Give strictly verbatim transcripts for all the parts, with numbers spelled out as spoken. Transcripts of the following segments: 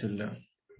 الله.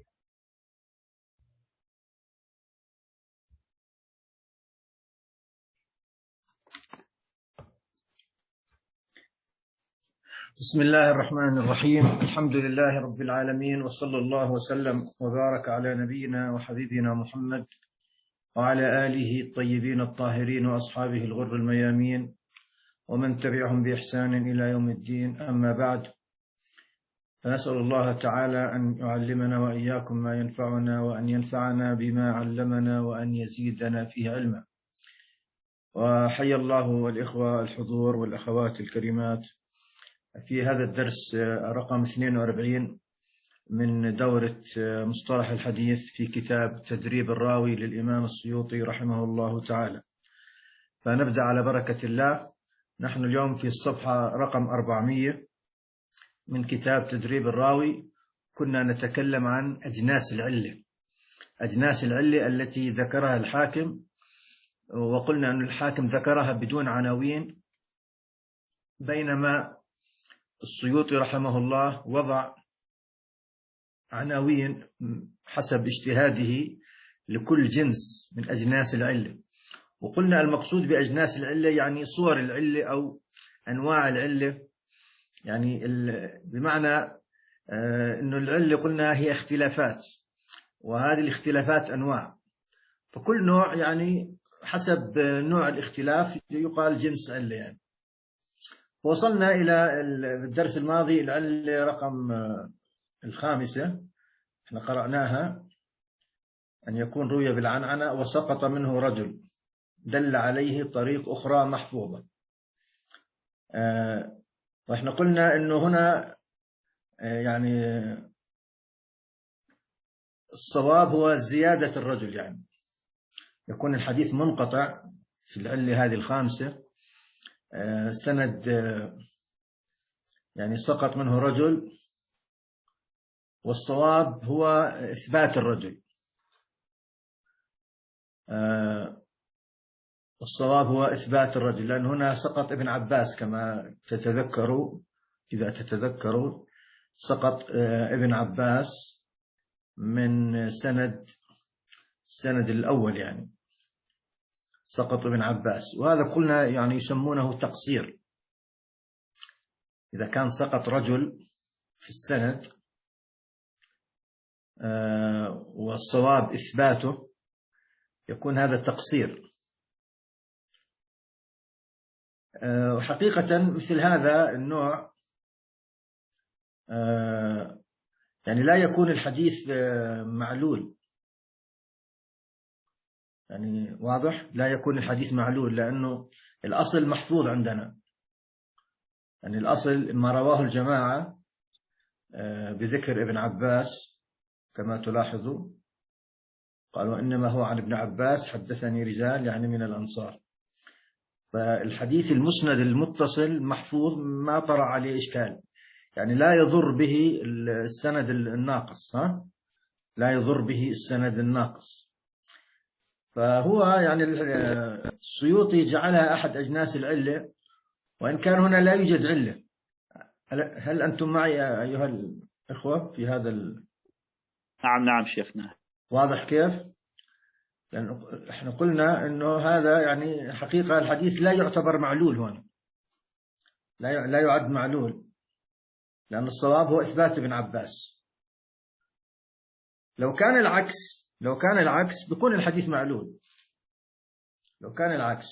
بسم الله الرحمن الرحيم. الحمد لله رب العالمين، وصلى الله وسلم وبارك على نبينا وحبيبنا محمد وعلى آله الطيبين الطاهرين وأصحابه الغر الميامين ومن تبعهم بإحسان إلى يوم الدين. أما بعد، فنسأل الله تعالى أن يعلمنا وإياكم ما ينفعنا، وأن ينفعنا بما علمنا، وأن يزيدنا فيه علما. وحي الله الإخوة الحضور والأخوات الكريمات في هذا الدرس رقم اثنين وأربعين من دورة مصطلح الحديث في كتاب تدريب الراوي للإمام السيوطي رحمه الله تعالى. فنبدأ على بركة الله. نحن اليوم في الصفحة رقم أربعمائة من كتاب تدريب الراوي. كنا نتكلم عن أجناس العلة، أجناس العلة التي ذكرها الحاكم، وقلنا أن الحاكم ذكرها بدون عناوين، بينما السيوطي رحمه الله وضع عناوين حسب اجتهاده لكل جنس من أجناس العلة. وقلنا المقصود بأجناس العلة يعني صور العلة أو أنواع العلة، يعني بمعنى أن العلة قلنا هي اختلافات، وهذه الاختلافات أنواع، فكل نوع يعني حسب نوع الاختلاف يقال جنس علة. يعني وصلنا إلى الدرس الماضي العلة رقم الخامسة، احنا قرأناها: أن يكون روي بالعنعنة وسقط منه رجل دل عليه طريق أخرى محفوظة. اه واحنا قلنا أنه هنا اه يعني الصواب هو زيادة الرجل، يعني يكون الحديث منقطع في العلة هذه الخامسة، اه سند اه يعني سقط منه رجل، والصواب هو إثبات الرجل. اه الصواب هو إثبات الرجل، لأن هنا سقط ابن عباس كما تتذكروا، إذا تتذكروا سقط ابن عباس من سند السند الأول، يعني سقط ابن عباس، وهذا قلنا يعني يسمونه تقصير. إذا كان سقط رجل في السند والصواب إثباته يكون هذا تقصير. وحقيقة مثل هذا النوع يعني لا يكون الحديث معلول، يعني واضح، لا يكون الحديث معلول، لأنه الأصل محفوظ عندنا. يعني الأصل ما رواه الجماعة بذكر ابن عباس كما تلاحظوا، قالوا إنما هو عن ابن عباس حدثني رجال يعني من الأنصار. فالحديث المسند المتصل محفوظ ما طرأ عليه إشكال، يعني لا يضر به السند الناقص، ها لا يضر به السند الناقص. فهو يعني السيوطي جعلها أحد أجناس العلة، وإن كان هنا لا يوجد علة. هل أنتم معي أيها الإخوة في هذا ال... نعم نعم شيخنا. واضح كيف؟ لأن إحنا قلنا إنه هذا يعني حقيقة الحديث لا يعتبر معلول هنا، لا لا يعد معلول، لأن الصواب هو إثبات ابن عباس. لو كان العكس لو كان العكس بيكون الحديث معلول. لو كان العكس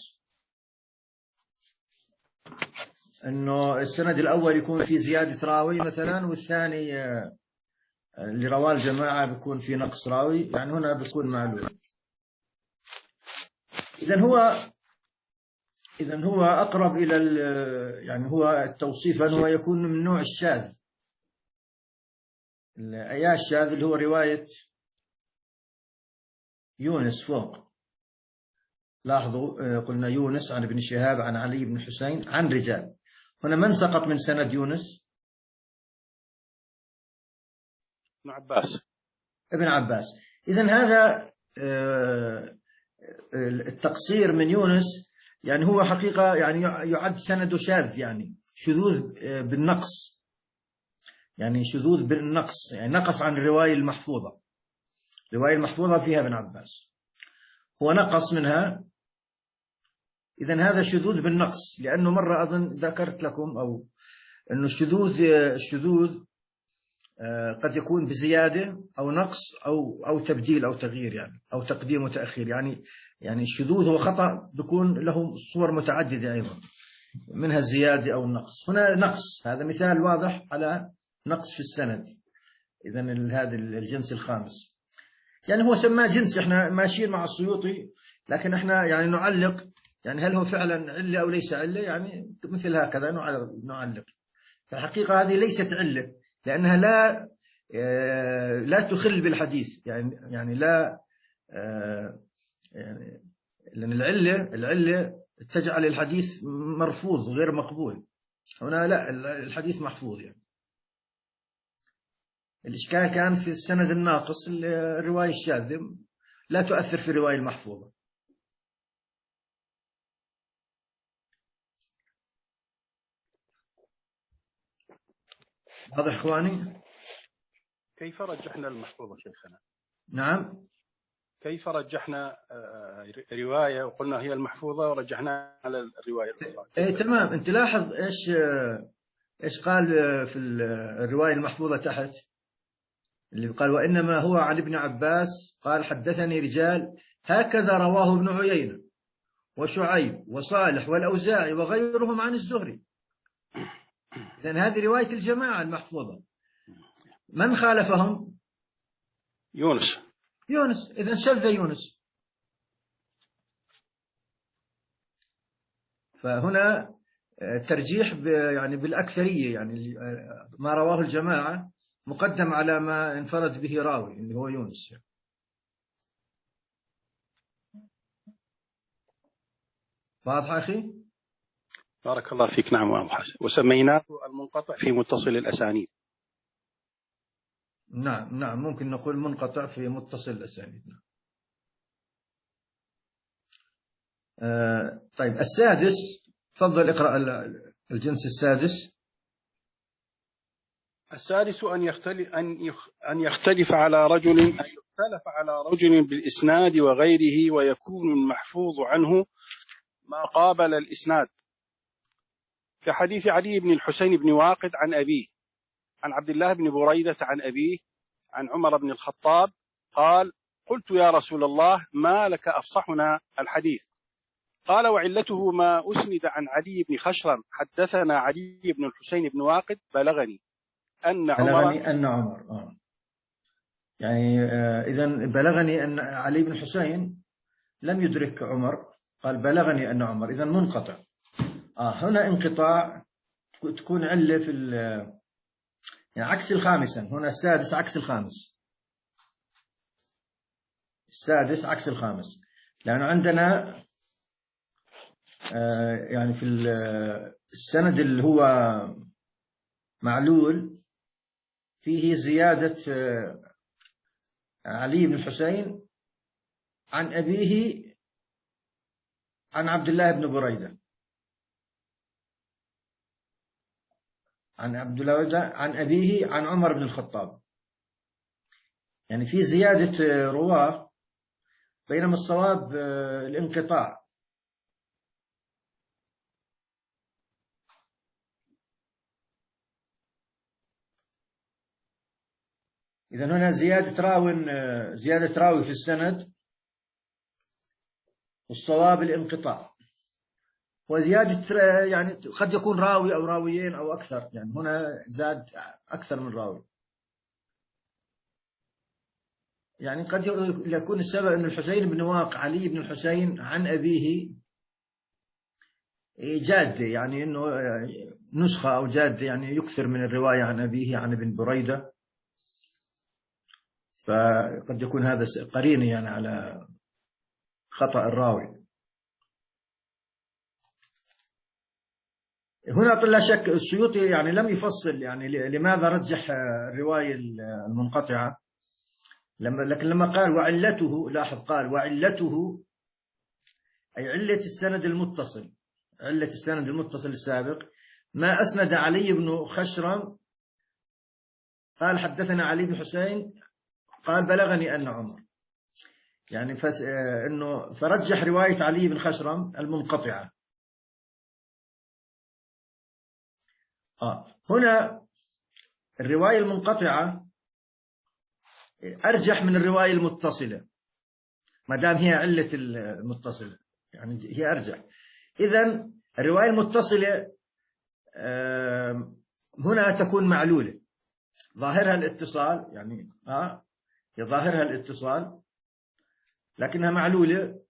إنه السند الأول يكون في زيادة راوي مثلا، والثاني اللي رواه الجماعة بيكون في نقص راوي، يعني هنا بيكون معلول. إذن هو إذن هو أقرب إلى يعني هو التوصيف أنه يكون من نوع الشاذ. الأياش الشاذ اللي هو رواية يونس فوق، لاحظوا قلنا يونس عن ابن شهاب عن علي بن حسين عن رجال. هنا من سقط من سند يونس؟ ابن عباس. ابن عباس. إذن هذا التقصير من يونس يعني هو حقيقة يعني يعد سند شاذ، يعني شذوذ بالنقص. يعني شذوذ بالنقص، يعني نقص عن الرواية المحفوظة. الرواية المحفوظة فيها ابن عباس، هو نقص منها، إذن هذا شذوذ بالنقص. لأنه مرة أظن ذكرت لكم أو أنه الشذوذ الشذوذ قد يكون بزيادة أو نقص أو أو تبديل أو تغيير، يعني أو تقديم وتأخير. يعني يعني الشذوذ هو خطأ بيكون له صور متعددة أيضا، منها الزيادة أو النقص. هنا نقص، هذا مثال واضح على نقص في السند. إذن هذا الجنس الخامس، يعني هو سماه جنس، احنا ماشيين مع السيوطي، لكن احنا يعني نعلق، يعني هل هو فعلا علة أو ليس علة، يعني مثل هكذا نعلق. فالحقيقة هذه ليست علة، لأنها لا لا تخل بالحديث، يعني يعني لا يعني، لأن العلة العلة تجعل الحديث مرفوض غير مقبول. هنا لا، الحديث محفوظ. يعني الإشكال كان في السند الناقص، الرواية الشاذة لا تؤثر في الرواية المحفوظة. واضح إخواني؟ كيف رجحنا المحفوظة شيخنا؟ نعم، كيف رجحنا رواية وقلنا هي المحفوظة ورجحنا على الرواية الأخرى؟ ايه تمام. انت لاحظ ايش ايش قال في الرواية المحفوظة تحت، اللي قال وإنما هو عن ابن عباس قال حدثني رجال هكذا رواه ابن عيينة وشعيب وصالح والأوزاعي وغيرهم عن الزهري. إذن هذه رواية الجماعة المحفوظة. من خالفهم؟ يونس. يونس. إذن شذ يونس. فهنا ترجيح يعني بالأكثرية، يعني ما رواه الجماعة مقدم على ما انفرد به راوي اللي هو يونس. واضح أخي؟ بارك الله فيك. نعم وحاجة. وسميناه المنقطع في متصل الأسانيد. نعم نعم، ممكن نقول منقطع في متصل الأسانيد. آه طيب، السادس، تفضل اقرأ الجنس السادس. السادس أن يختلف أن أن يختلف على رجل أن يختلف على رجل بالإسناد وغيره، ويكون المحفوظ عنه ما قابل الإسناد، كحديث علي بن الحسين بن واقد عن أبيه عن عبد الله بن بريدة عن أبيه عن عمر بن الخطاب قال: قلت يا رسول الله ما لك أفصحنا الحديث؟ قال: وعلته ما أسند عن علي بن خشرم حدثنا علي بن الحسين بن واقد بلغني أن عمر بلغني أن عمر آه. يعني آه إذن بلغني أن علي بن الحسين لم يدرك عمر، قال بلغني أن عمر، إذن منقطع. آه هنا انقطاع تكون علة في يعني عكس الخامسة. هنا السادس عكس الخامس، السادس عكس الخامس، لأنه عندنا آه يعني في السند اللي هو معلول فيه زيادة آه علي بن الحسين عن أبيه عن عبد الله بن بريدة عن عبد الله عن أبيه عن عمر بن الخطاب، يعني في زيادة رواه، بينما الصواب الانقطاع. إذن هنا زيادة راو زيادة راوي في السند، والصواب الانقطاع. وزيادة يعني قد يكون راوي أو راويين أو أكثر، يعني هنا زاد أكثر من راوي. يعني قد يكون السبب أن الحسين بن واق علي بن الحسين عن أبيه جادة، يعني أنه نسخة أو جادة، يعني يكثر من الرواية عن أبيه عن ابن بريدة، فقد يكون هذا قرينة يعني على خطأ الراوي. هنا لا شك السيوطي يعني لم يفصل يعني لماذا رجح الرواية المنقطعة، لما لكن لما قال وعلته، لاحظ قال وعلته، أي علة السند المتصل، علة السند المتصل السابق ما أسند علي بن خشرم قال حدثنا علي بن حسين قال بلغني أن عمر، يعني فس... إنه فرجح رواية علي بن خشرم المنقطعة. آه. هنا الرواية المنقطعة أرجح من الرواية المتصلة، ما دام هي علة المتصلة يعني هي أرجح. إذن الرواية المتصلة هنا تكون معلولة، ظاهرها الاتصال، يعني آه ظاهرها الاتصال لكنها معلولة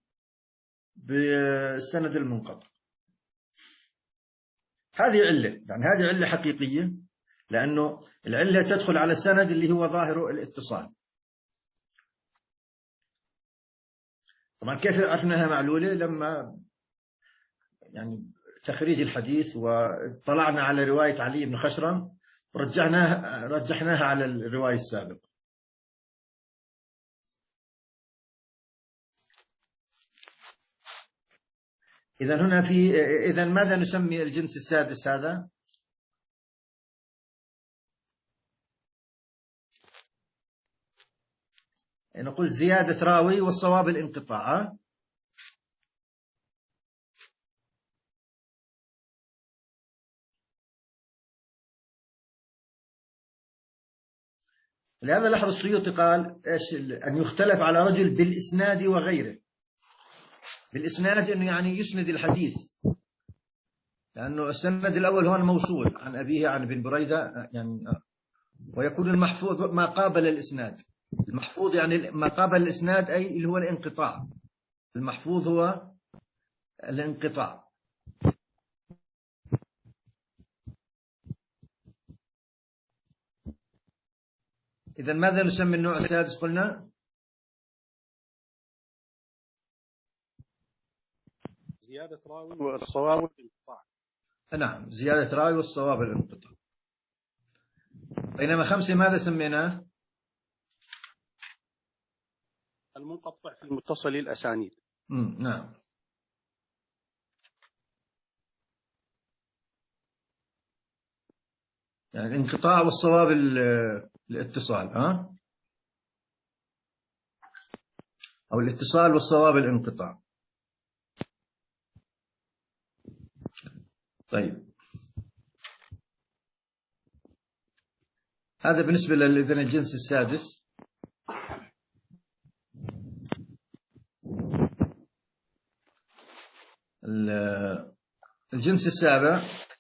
بالسند المنقطع. هذه علة، يعني هذه علة حقيقية، لأنه العلة تدخل على السند اللي هو ظاهره الاتصال. طبعا كيف عرفنا أنها معلولة؟ لما يعني تخريج الحديث وطلعنا على رواية علي بن خشرم ورجعناها رجحناها على الرواية السابقة. إذن هنا في إذن ماذا نسمي الجنس السادس هذا؟ نقول زيادة راوي والصواب الانقطاع. لهذا لاحظ السيوطي قال إيش؟ أن يختلف على رجل بالإسناد وغيره. بالإسناد إنه يعني يسند الحديث، لأنه السند الأول هو الموصول عن أبيه عن ابن بريدة، يعني ويكون المحفوظ ما قابل الإسناد. المحفوظ يعني ما قابل الإسناد أي اللي هو الانقطاع. المحفوظ هو الانقطاع. إذا ماذا نسمي النوع السادس قلنا؟ زيادة راوي والصواب الانقطاع. نعم، زيادة راوي والصواب الانقطاع. بينما خمسة ماذا سميناه؟ المنقطع في المتصل الأسانيد. امم نعم. يعني الانقطاع والصواب الاتصال، ها؟ أو الاتصال والصواب الانقطاع. طيب، هذا بالنسبة للإذن الجنس السادس. الجنس السابع.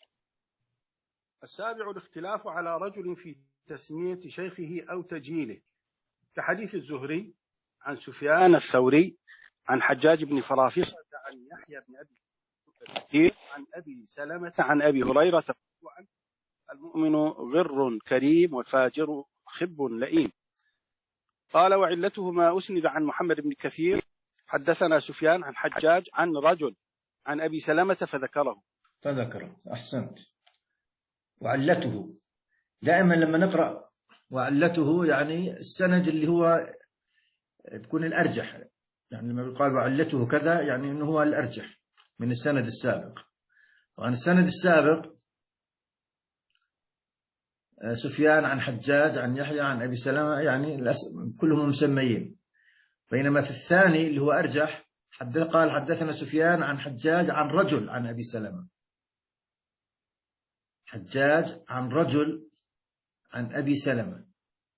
السابع الاختلاف على رجل في تسمية شيخه أو تجهيله، كحديث الزهري عن سفيان الثوري عن حجاج بن فرافصة عن يحيى بن أبي كثير عن أبي سلمة عن أبي هريرة عن المؤمن غر كريم والفاجر خب لئيم. قال وعلته ما أسند عن محمد بن كثير حدثنا سفيان عن حجاج عن رجل عن أبي سلمة فذكره فذكره أحسنت. وعلته دائما لما نقرأ وعلته يعني السند اللي هو بيكون الأرجح، يعني لما يقال وعلته كذا يعني أنه هو الأرجح من السند السابق. وعن السند السابق سفيان عن حجاج عن يحيى عن أبي سلمة، يعني كلهم مسميين. بينما في الثاني اللي هو أرجح حد قال حدثنا سفيان عن حجاج عن رجل عن أبي سلمة. حجاج عن رجل عن أبي سلمة.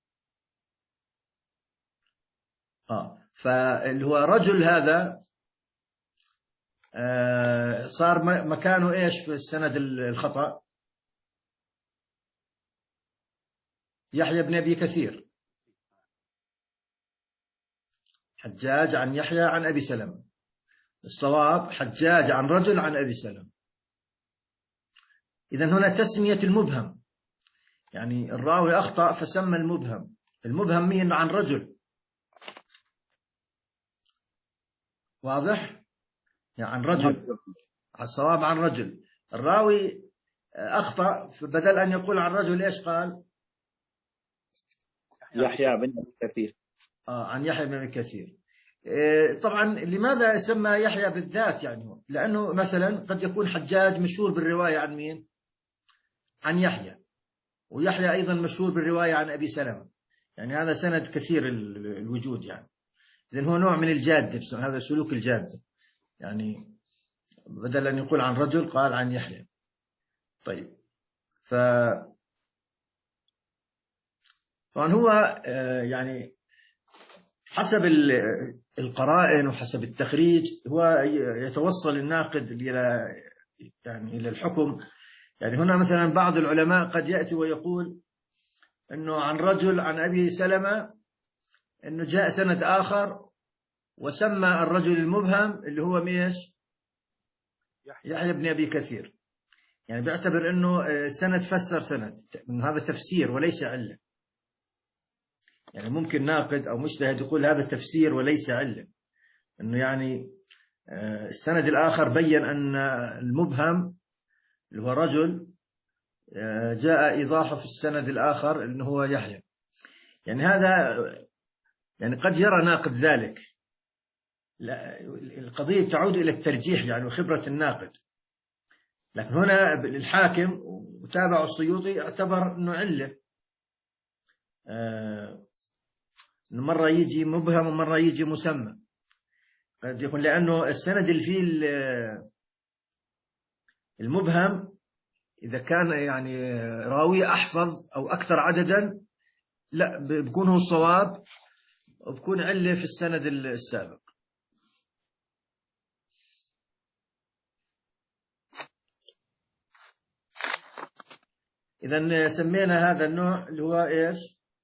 آه فاللي هو رجل هذا آه صار مكانه إيش في السند الخطأ؟ يحيى بن أبي كثير. حجاج عن يحيى عن أبي سلمة. الصواب حجاج عن رجل عن أبي سلمة. إذن هنا تسمية المبهم، يعني الراوي أخطأ فسمى المبهم. المبهم مين؟ عن رجل، واضح؟ يعني عن رجل، الصواب عن رجل. الراوي أخطأ فبدل أن يقول عن رجل إيش قال؟ يحيى بن كثير. آه عن يحيى بن كثير. إيه طبعا لماذا سمى يحيى بالذات؟ يعني لأنه مثلا قد يكون حجاج مشهور بالرواية عن مين؟ عن يحيى، ويحيى أيضا مشهور بالرواية عن أبي سلمة، يعني هذا سند كثير الوجود يعني. إذن هو نوع من الجادة، هذا سلوك الجادة، يعني بدل أن يقول عن رجل قال عن يحيى. طيب، ف طبعا هو يعني حسب القرائن وحسب التخريج هو يتوصل الناقد إلى يعني إلى الحكم. يعني هنا مثلا بعض العلماء قد يأتي ويقول أنه عن رجل عن أبي سلمة أنه جاء سند آخر وسمى الرجل المبهم اللي هو ميش يحيى بن أبي كثير، يعني بيعتبر أنه سند فسر سند، من هذا تفسير وليس علة. يعني ممكن ناقد أو مجتهد يقول هذا تفسير وليس علة، أنه يعني السند الآخر بيّن أن المبهم اللي هو رجل جاء إيضاحه في السند الآخر أنه هو يحيى. يعني هذا يعني قد يرى ناقد ذلك، لا القضية تعود إلى الترجيح يعني وخبرة الناقد. لكن هنا الحاكم وتابع السيوطي اعتبر أنه علة، آه مرة يجي مبهم ومرة يجي مسمى، قد يكون لأنه السند اللي فيه المبهم إذا كان يعني راوي أحفظ أو أكثر عددا لا بيكون هو الصواب وبكون علة في السند السابق. إذن سمينا هذا النوع اللي هو إيش؟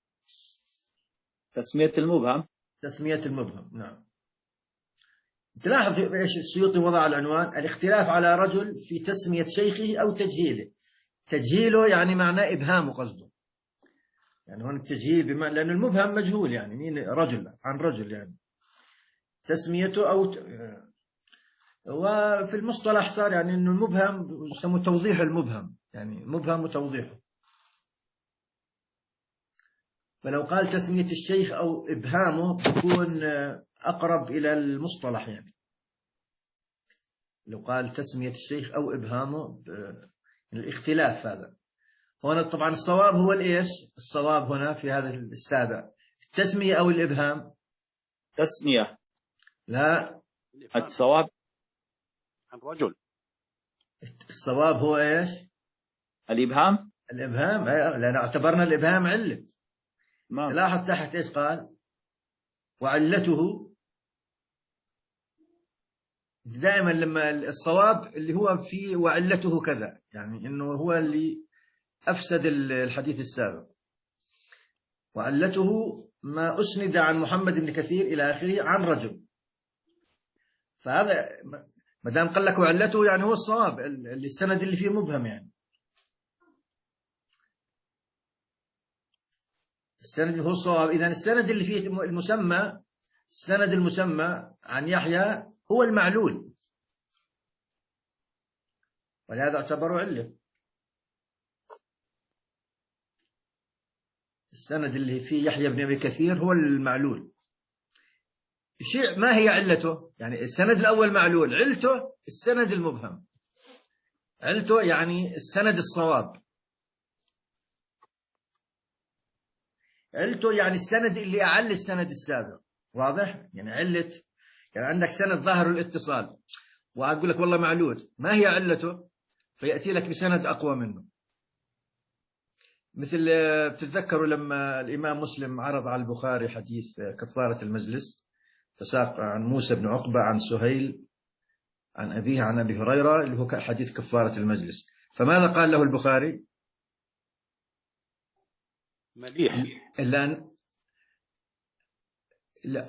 تسمية المبهم. تسمية المبهم، نعم. تلاحظ إيش السيوطي وضع العنوان: الاختلاف على رجل في تسمية شيخه أو تجهيله. تجهيله يعني معناه إبهامه قصده، يعني هون التجهيل بما لأن المبهم مجهول، يعني مين رجل عن رجل، يعني تسميته أو ت... وفي المصطلح صار يعني إنه المبهم يسموه توضيح المبهم، يعني مبهم وتوضيحه. فلو قال تسمية الشيخ أو إبهامه بيكون أقرب إلى المصطلح، يعني لو قال تسمية الشيخ أو إبهامه الاختلاف هذا. هنا طبعا الصواب هو الإيش؟ الصواب هنا في هذا السابع التسمية أو الإبهام؟ تسمية. لا، الصواب عن رجل. الصواب هو إيش؟ الإبهام. الإبهام، لأن اعتبرنا الإبهام علة. ما. تلاحظ تحت إيش قال؟ وعلته. دائما لما الصواب اللي هو فيه وعلته كذا، يعني إنه هو اللي أفسد الحديث السابق. وعلته ما أسند عن محمد بن كثير إلى آخره عن رجل. فهذا ما دام قال لك وعلته يعني هو الصواب، اللي السند اللي فيه مبهم، يعني السند هو الصواب. إذن السند اللي فيه المسمى، السند المسمى عن يحيى هو المعلول، ولهذا اعتبروا علة. السند اللي فيه يحيى بن أبي كثير هو المعلول. شيء ما هي علته؟ يعني السند الأول معلول، علته السند المبهم. علته يعني السند الصواب، علته يعني السند اللي أعل السند السابق. واضح؟ يعني علة، يعني عندك سند ظاهر الاتصال وأقول لك والله معلول، ما هي علته؟ فيأتي لك بسند أقوى منه. مثل بتتذكروا لما الإمام مسلم عرض على البخاري حديث كفارة المجلس، فساق عن موسى بن عقبة عن سهيل عن أبيه عن أبي هريرة اللي هو حديث كفارة المجلس. فماذا قال له البخاري؟ مليح. إلا أن إلا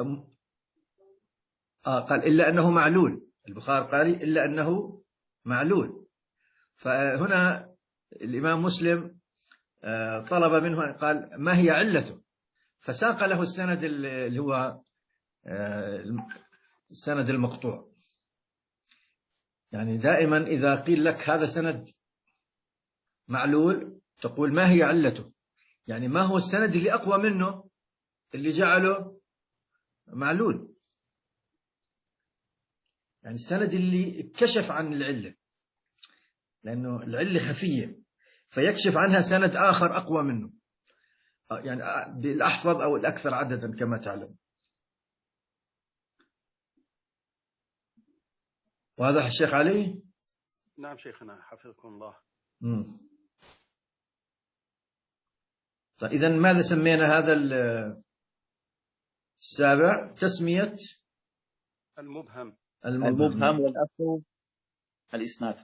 آه قال إلا أنه معلول. البخاري قال إلا أنه معلول. فهنا الإمام مسلم طلب منه، قال ما هي علته؟ فساق له السند اللي هو السند المقطوع. يعني دائما إذا قيل لك هذا سند معلول تقول ما هي علته، يعني ما هو السند اللي أقوى منه اللي جعله معلول، يعني السند اللي كشف عن العلة، لأنه العلة خفية. فيكشف عنها سند آخر أقوى منه، يعني بالأحفظ أو الأكثر عددا كما تعلم. واضح الشيخ علي؟ نعم شيخنا حفظكم الله. مم. طيب إذن ماذا سمينا هذا السابع؟ تسمية المبهم. المبهم والأصل الإسناد.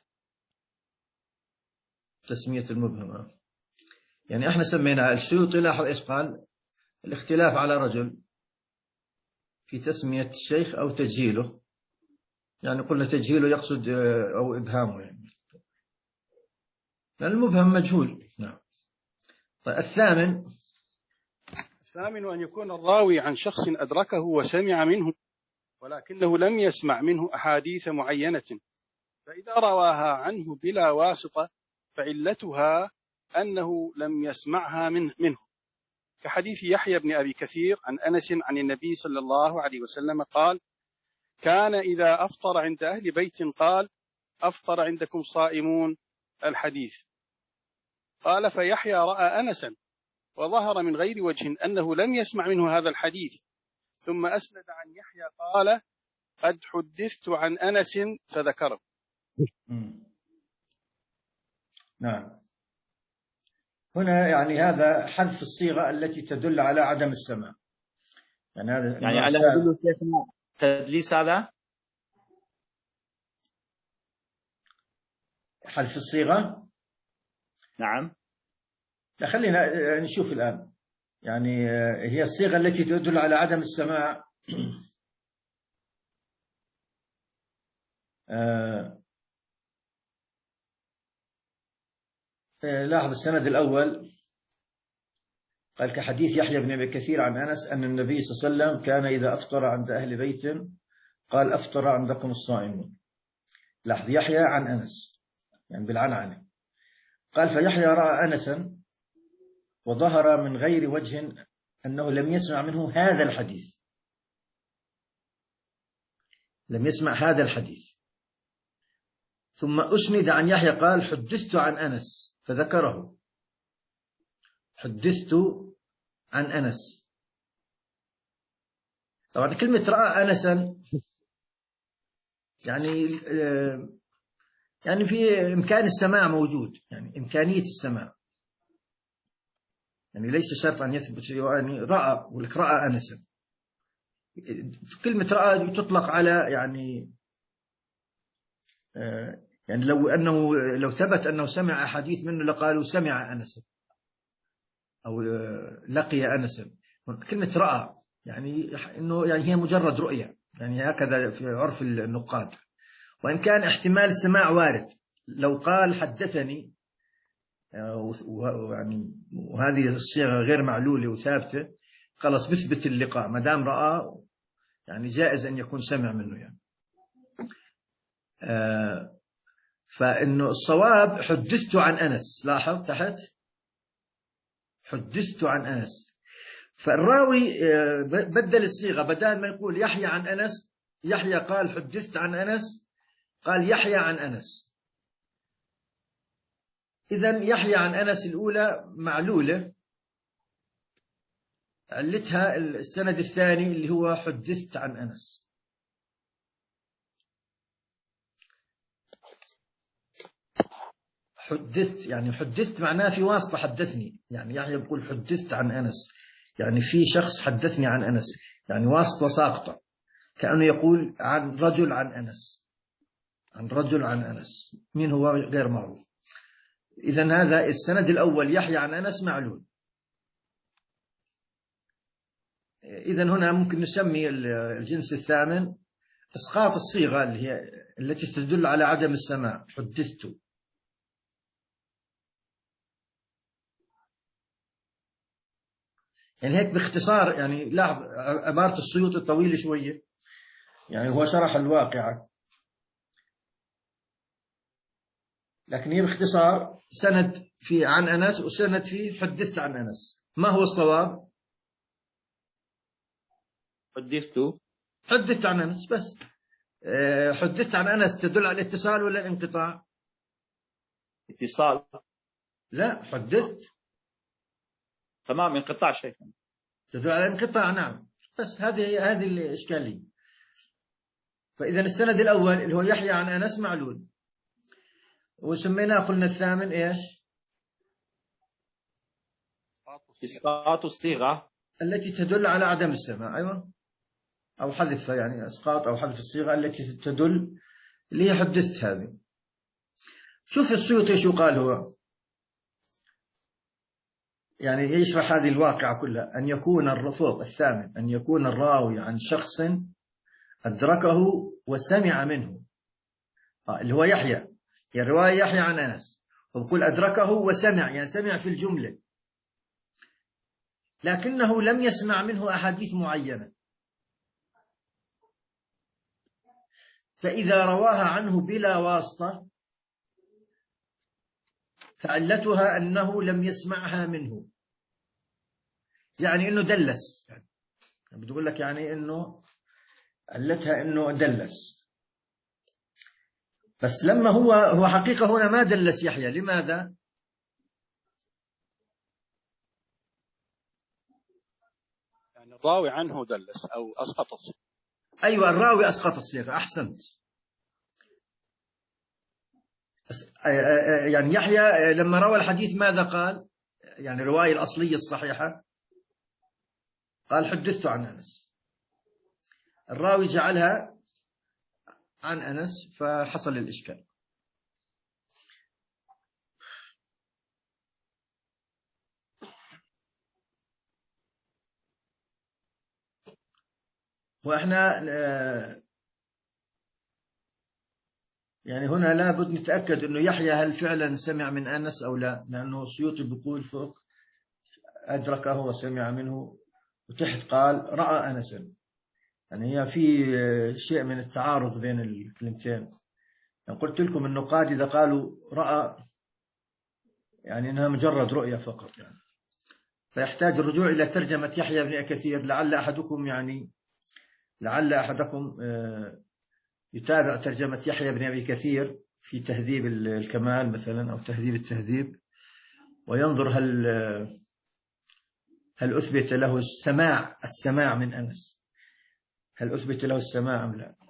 تسمية المبهم، يعني احنا سمينا السيوطي لاحظ ايش قال؟ الاختلاف على رجل في تسمية الشيخ أو تجهيله، يعني قلنا تجهيله يقصد أو إبهامه، يعني لأن المبهم مجهول. نعم. طيب الثامن. الثامن أن يكون الراوي عن شخص أدركه وسمع منه ولكنه لم يسمع منه أحاديث معينة، فإذا رواها عنه بلا واسطة فعلتها أنه لم يسمعها منه, منه كحديث يحيى بن أبي كثير عن أنس عن النبي صلى الله عليه وسلم قال: كان إذا أفطر عند أهل بيت قال: أفطر عندكم صائمون، الحديث. قال: فيحيى رأى أنسا وظهر من غير وجه أنه لم يسمع منه هذا الحديث، ثم أسند عن يحيى قال: قد حدثت عن أنس فذكره. نعم. هنا يعني هذا حذف الصيغة التي تدل على عدم السماع، يعني هذا يعني على هذا شيخنا تدليس هذا حذف الصيغة. نعم. لا خلينا نشوف الآن، يعني هي الصيغة التي تدل على عدم السماع. آه لاحظ السند الأول قال كحديث يحيى بن أبي كثير عن أنس أن النبي صلى الله عليه وسلم كان إذا أفطر عند أهل بيت قال: أفطر عندكم الصائمون. لاحظ يحيى عن أنس، يعني بالعنعنة. قال: فيحيى رأى أنسا وظهر من غير وجه أنه لم يسمع منه هذا الحديث، لم يسمع هذا الحديث. ثم أسند عن يحيى قال: حدثت عن أنس فذكره. حدثت عن أنس. طبعا كلمة رأى أنسا يعني يعني في إمكان السماع موجود، يعني إمكانية السماع، يعني ليس شرط أن يثبت، يعني رأى ولك رأى أنسا. كلمة رأى تطلق على يعني يعني لو أنه لو ثبت أنه سمع أحاديث منه لقالوا سمع أنسا أو لقي أنسا. كلمة رأى يعني إنه يعني هي مجرد رؤية، يعني هكذا في عرف النقاد. وإن كان احتمال السماع وارد، لو قال حدثني يعني وهذه الصيغة غير معلولة وثابتة خلاص بثبت اللقاء، ما دام رأى يعني جائز أن يكون سمع منه يعني. آه فإنه الصواب حدثت عن أنس. لاحظ تحت حدثت عن أنس، فالراوي بدل الصيغة، بدل ما يقول يحيى عن أنس، يحيى قال حدثت عن أنس، قال يحيى عن أنس. إذن يحيى عن أنس الأولى معلولة، علتها السند الثاني اللي هو حدثت عن أنس. حدثت يعني حدثت معناه في واسطة حدثني، يعني يحيى بيقول حدثت عن أنس، يعني في شخص حدثني عن أنس، يعني واسطة ساقطة، كأنه يقول عن رجل عن أنس، عن رجل عن أنس، مين هو غير معروف. إذن هذا السند الأول يحيى عن أنس معلول. إذن هنا ممكن نسمي الجنس الثامن إسقاط الصيغة اللي هي التي تدل على عدم السماع، حدثت. يعني هيك باختصار، يعني لاحظ عبارة السيوطي طويلة شوية، يعني هو شرح الواقعة، لكن هي باختصار سند في عن أنس وسند في حدثت عن أنس. ما هو الصواب؟ حدثت حدثت عن أنس بس. حدثت عن أنس تدل على الاتصال ولا الانقطاع؟ اتصال. لا حدثت تمام، انقطاع شيخنا. تدل على انقطاع، نعم. بس هذه هذه الإشكالية. فإذا السند الأول اللي هو يحيى عن أنس معلول، وسميناه قلنا الثامن إيش؟ إسقاط الصيغة التي تدل على عدم السماع. أيوة، أو حذف، يعني إسقاط أو حذف الصيغة التي تدل، اللي هي حدثت هذه. شوف السيوطي شو قال هو، يعني يشرح هذه الواقعة كلها. أن يكون الرفوق الثامن أن يكون الراوي عن شخص أدركه وسمع منه، آه اللي هو يحيى، يعني رواية يحيى عن أنس، وبقول أدركه وسمع، يعني سمع في الجملة، لكنه لم يسمع منه أحاديث معينة. فإذا رواها عنه بلا واسطة فعلتها أنه لم يسمعها منه، يعني أنه دلس، يعني بتقول لك يعني أنه علتها أنه دلس. بس لما هو هو حقيقة هنا ما دلس يحيى. لماذا؟ يعني الراوي عنه دلس أو أسقط الصيغة. أيوة، الراوي أسقط الصيغة، أحسنت. يعني يحيى لما روى الحديث ماذا قال؟ يعني الرواية الأصلية الصحيحة قال حدثت عن أنس، الراوي جعلها عن أنس، فحصل الإشكال. وإحنا يعني هنا لابد نتأكد أنه يحيى هل فعلا سمع من أنس أو لا، لأنه السيوطي بيقول فوق أدركه وسمع منه، وتحت قال رأى أنسا. يعني هي في شيء من التعارض بين الكلمتين. يعني قلت لكم أنه قاد إذا قالوا رأى يعني أنها مجرد رؤية فقط، يعني فيحتاج الرجوع إلى ترجمة يحيى بن كثير. لعل أحدكم يعني لعل أحدكم يتابع ترجمة يحيى بن أبي كثير في تهذيب الكمال مثلا أو تهذيب التهذيب، وينظر هل هل أثبت له السماع السماع من أنس، هل أثبت له السماع أم لا.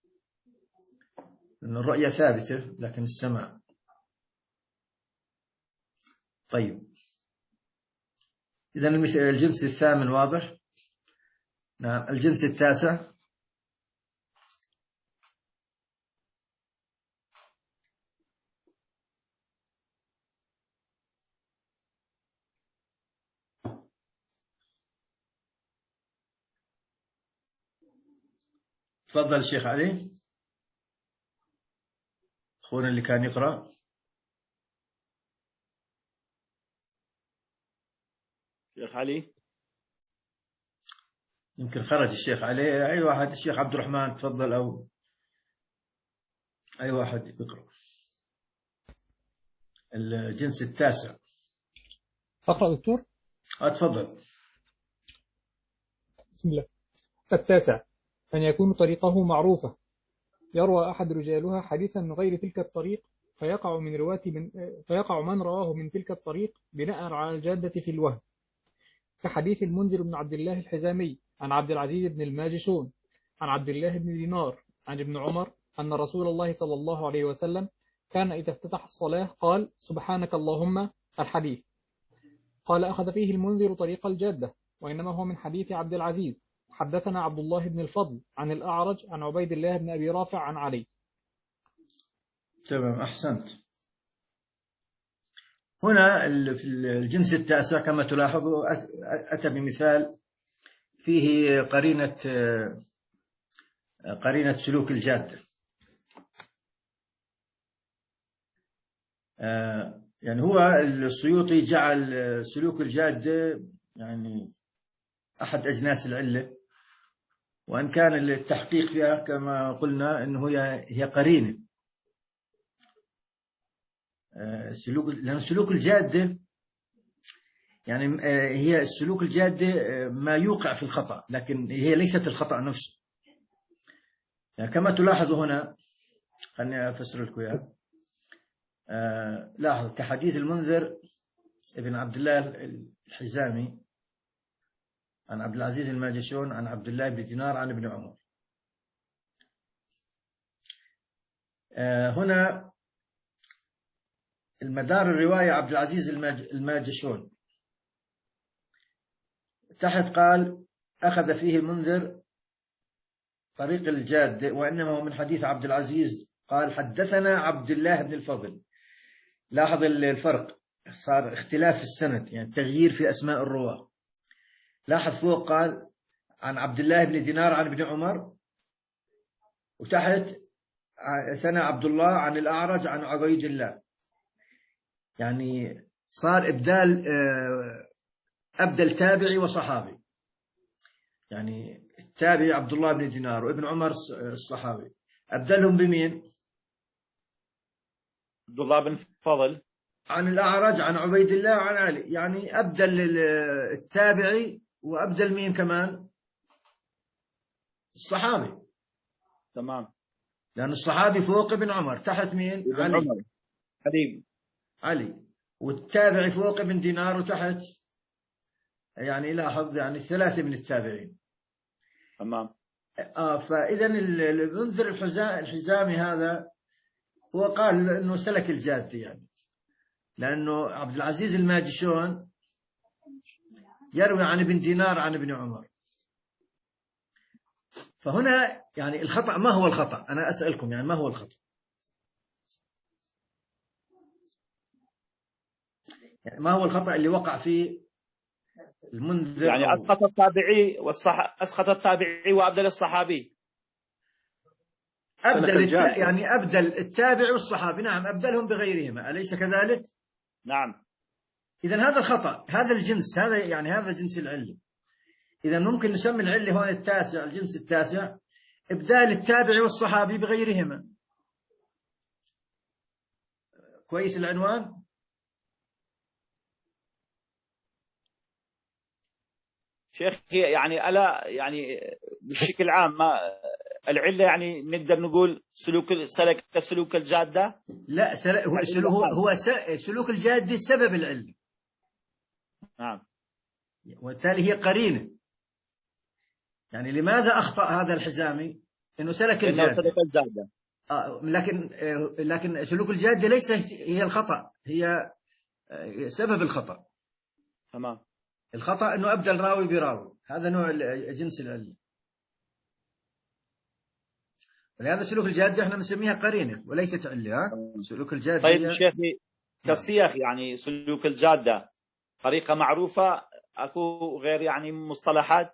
لأن الرؤية ثابتة لكن السماع. طيب، إذن الجنس الثامن واضح. نعم، الجنس التاسع تفضل الشيخ علي، أخونا اللي كان يقرأ. شيخ علي يمكن خرج الشيخ علي. أي واحد، الشيخ عبد الرحمن تفضل، أو أي واحد يقرأ الجنس التاسع. أقرأ دكتور؟ أتفضل. بسم الله. التاسع أن يكون طريقه معروفة، يروى أحد رجالها حديثا من غير تلك الطريق، فيقع من رواة من فيقع من رواه من تلك الطريق بناء على الجادة في الوهم، كحديث المنذر بن عبد الله الحزامي عن عبد العزيز بن الماجشون عن عبد الله بن دينار عن ابن عمر أن رسول الله صلى الله عليه وسلم كان إذا افتتح الصلاة قال سبحانك اللهم الحديث. قال أخذ فيه المنذر طريق الجادة، وإنما هو من حديث عبد العزيز. حدثنا عبد الله بن الفضل عن الأعرج عن عبيد الله بن أبي رافع عن علي. تمام، أحسنت. هنا في الجنس التاسع كما تلاحظوا أتى بمثال فيه قرينة قرينة سلوك الجادة. يعني هو السيوطي جعل سلوك الجادة يعني أحد أجناس العلة، وأن كان التحقيق فيها كما قلنا أنه هي هي قرينة سلوك، لأن سلوك الجادة يعني هي السلوك الجادة ما يوقع في الخطأ، لكن هي ليست الخطأ نفسه. يعني كما تلاحظوا هنا، خلني أفسر لكم إياه. آه لاحظ كحديث المنذر ابن عبد الله الحزامي عن عبد العزيز الماجشون عن عبد الله بن دينار عن ابن عمر. آه هنا المدار الرواية عبد العزيز الماجشون، تحت قال أخذ فيه المنذر طريق الجاد، وإنما هو من حديث عبد العزيز قال حدثنا عبد الله بن الفضل. لاحظ الفرق، صار اختلاف في السند، يعني تغيير في أسماء الرواة. لاحظ فوق قال عن عبد الله بن دينار عن ابن عمر، وتحت ثنى عبد الله عن الأعرج عن عبيد الله. يعني صار إبدال أبدل تابعي وصحابي، يعني التابعي عبد الله بن دينار وابن عمر الصحابي، أبدلهم بمين؟ عبد الله بن فضل عن الأعرج عن عبيد الله وعن علي. يعني أبدل التابعي وأبدل مين كمان؟ الصحابي. تمام، لأن الصحابي فوق ابن عمر، تحت مين؟ ابن علي عمر حبيب علي، والتابعي فوق ابن دينار وتحت، يعني لاحظ يعني ثلاثة من التابعين. تمام. آه فإذا المنذر الحزامي هذا هو قال إنه سلك الجاد، يعني لأنه عبد العزيز الماجشون يروي عن ابن دينار عن ابن عمر. فهنا يعني الخطأ، ما هو الخطأ؟ أنا أسألكم يعني ما هو الخطأ؟ يعني ما هو الخطأ اللي وقع فيه المنذر؟ يعني أسقط التابعي والصح أسقط التابعي وأبدل الصحابي. أبدل الت... يعني أبدل التابع والصحابي، نعم أبدلهم بغيرهما، أليس كذلك؟ نعم. إذن هذا الخطأ، هذا الجنس، هذا يعني هذا جنس العلة. إذن ممكن نسمي العلة هون التاسع، الجنس التاسع، إبدال التابع والصحابي بغيرهما. كويس العنوان؟ شيخ يعني ألا يعني بشكل عام ما العلة يعني نقدر نقول سلوك سلك سلوك الجادة؟ لا، سلوك هو سلوك هو سلوك الجادة سبب العلة. نعم. وبالتالي هي قرينة. يعني لماذا أخطأ هذا الحزامي؟ إنه سلك الجادة. سلك الجادة. آه لكن آه لكن سلوك الجادة ليس هي الخطأ، هي آه سبب الخطأ. تمام. الخطأ إنه أبدل راوي براوي، هذا نوع جنس العلة. ولهذا سلوك الجادة احنا بنسميها قرينة وليست علة. ها؟ سلوك الجادة. طيب هي... شيخي كالسياق يعني سلوك الجادة طريقة معروفة، أكو غير يعني مصطلحات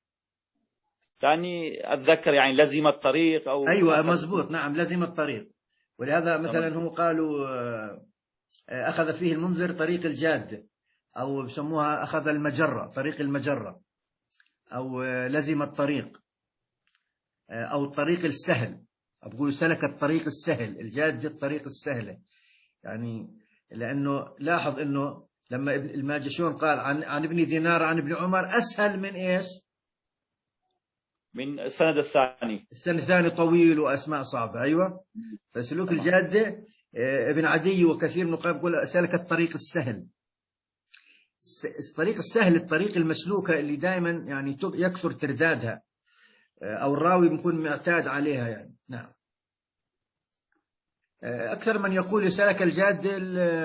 ثاني أتذكر يعني لزم الطريق أو أيوة مزبوط، نعم لزم الطريق. ولهذا مثلا هم قالوا أخذ فيه المنذر طريق الجادة، أو بسموها أخذ المجرة، طريق المجرة، أو لزم الطريق، أو الطريق السهل. أقول سلك الطريق السهل، الجادة الطريق السهلة. يعني لأنه لاحظ أنه لما الماجشون قال عن عن ابن دينار عن ابن عمر أسهل من إيش؟ من السند الثاني. السند الثاني طويل وأسماء صعبة. أيوة. فسلوك الجادة ابن عدي وكثير من القراء يقول سلك الطريق السهل. الطريق السهل الطريق المسلوكة اللي دائما يعني يكثر تردادها، أو الراوي بيكون معتاد عليها يعني. نعم. أكثر من يقول سلك الجادة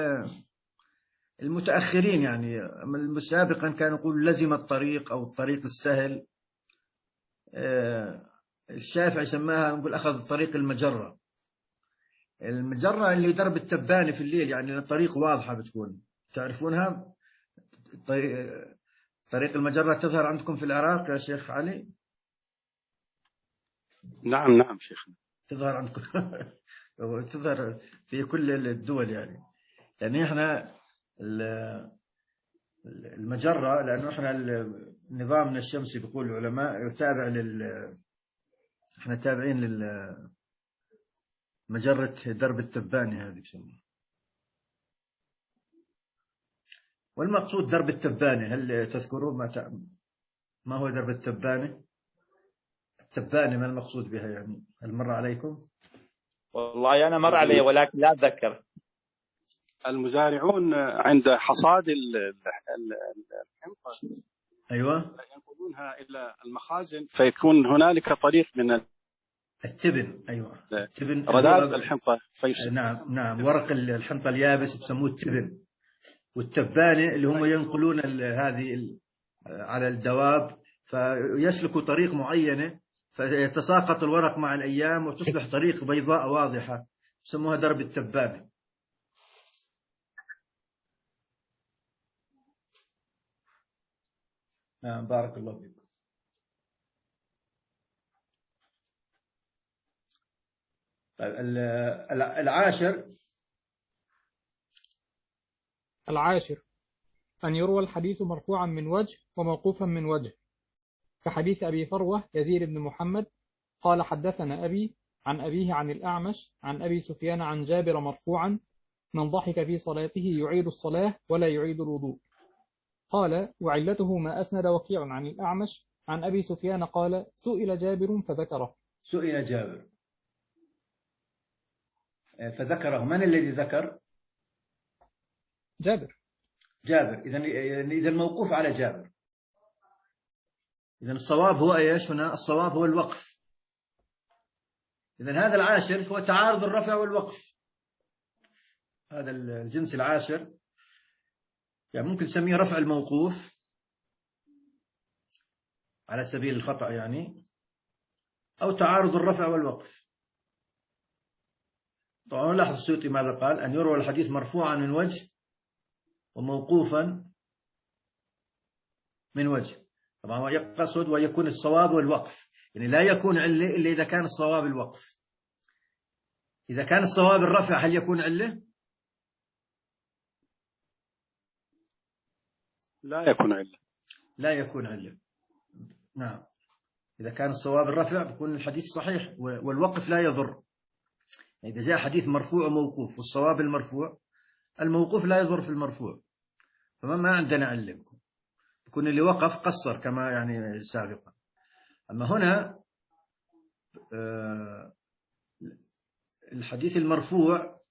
المتأخرين، يعني سابقا كانوا يقول لزم الطريق أو الطريق السهل. الشافعي سماها نقول أخذ طريق المجرة. المجرة اللي درب التباني في الليل، يعني الطريق واضحة بتكون، تعرفونها؟ طريق المجرة تظهر عندكم في العراق يا شيخ علي؟ نعم نعم شيخنا، تظهر عندكم تظهر في كل الدول يعني. يعني احنا المجرة، لأنه احنا نظامنا الشمسي بيقول العلماء يتابع لل احنا تابعين لل مجرة درب التباني هذه بسموها. والمقصود درب التباني، هل تذكرون ما ت... ما هو درب التباني؟ التباني ما المقصود بها يعني؟ هل مر عليكم؟ والله أنا مر علي ولكن لا أتذكر. المزارعون عند حصاد الحنطة أيوة ينقلونها إلى المخازن، فيكون هنالك طريق من التبن. أيوة التبن رداد الحنطة فيش... نعم نعم ورق الحنطة اليابس بسموه التبن، والتبانة اللي هم ينقلون هذه على الدواب، فيسلكوا طريق معينة فيتساقط الورق مع الأيام وتصبح طريق بيضاء واضحة، يسموها درب التبانة. نعم بارك الله فيكم. طيب العاشر العاشر أن يروى الحديث مرفوعا من وجه وموقوفا من وجه، كحديث أبي فروة يزيد بن محمد قال حدثنا أبي عن أبيه عن الأعمش عن أبي سفيان عن جابر مرفوعا: من ضحك في صلاته يعيد الصلاة ولا يعيد الوضوء. قال: وعلته ما أسند وكيع عن الأعمش عن أبي سفيان قال: سئل جابر فذكره. سئل جابر فذكره، من الذي ذكر؟ جابر. جابر. إذن إذن موقوف على جابر. إذن الصواب هو إيش هنا؟ الصواب هو الوقف. إذن هذا العاشر هو تعارض الرفع والوقف. هذا الجنس العاشر يعني ممكن نسميه رفع الموقوف على سبيل الخطأ يعني، أو تعارض الرفع والوقف. طبعا لاحظ السيوطي ماذا قال: أن يروى الحديث مرفوعا من وجه وموقوفا من وجه. طبعا هو يقصد ويكون الصواب والوقف، يعني لا يكون علة إلا إذا كان الصواب الوقف. إذا كان الصواب الرفع هل يكون علة؟ لا يكون علة. لا يكون علة. نعم. إذا كان الصواب الرفع بيكون الحديث صحيح، والوقف لا يضر. إذا جاء حديث مرفوع وموقوف والصواب المرفوع، الموقوف لا يضر في المرفوع، فما ما عندنا علة، يكون اللي وقف قصر كما يعني سابقا. أما هنا الحديث المرفوع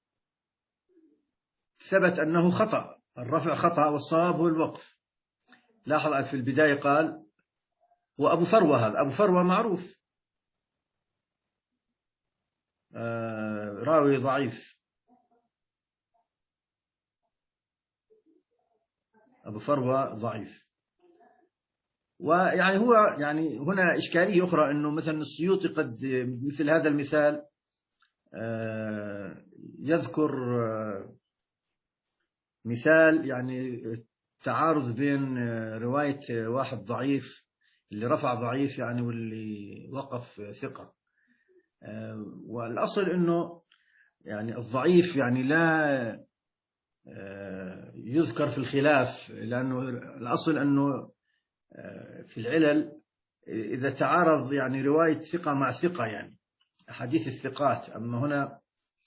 ثبت أنه خطأ، الرفع خطأ والصواب هو الوقف. لاحظ في البداية قال وأبو فروة، هذا أبو فروة معروف راوي ضعيف، أبو فروة ضعيف. ويعني هو يعني هنا إشكالية أخرى، أنه مثلا السيوطي قد مثل هذا المثال يذكر مثال يعني تعارض بين رواية واحد ضعيف اللي رفع ضعيف يعني واللي وقف ثقة، والأصل أنه يعني الضعيف يعني لا يذكر في الخلاف، لأنه الأصل أنه في العلل إذا تعارض يعني رواية ثقة مع ثقة يعني أحاديث الثقات. أما هنا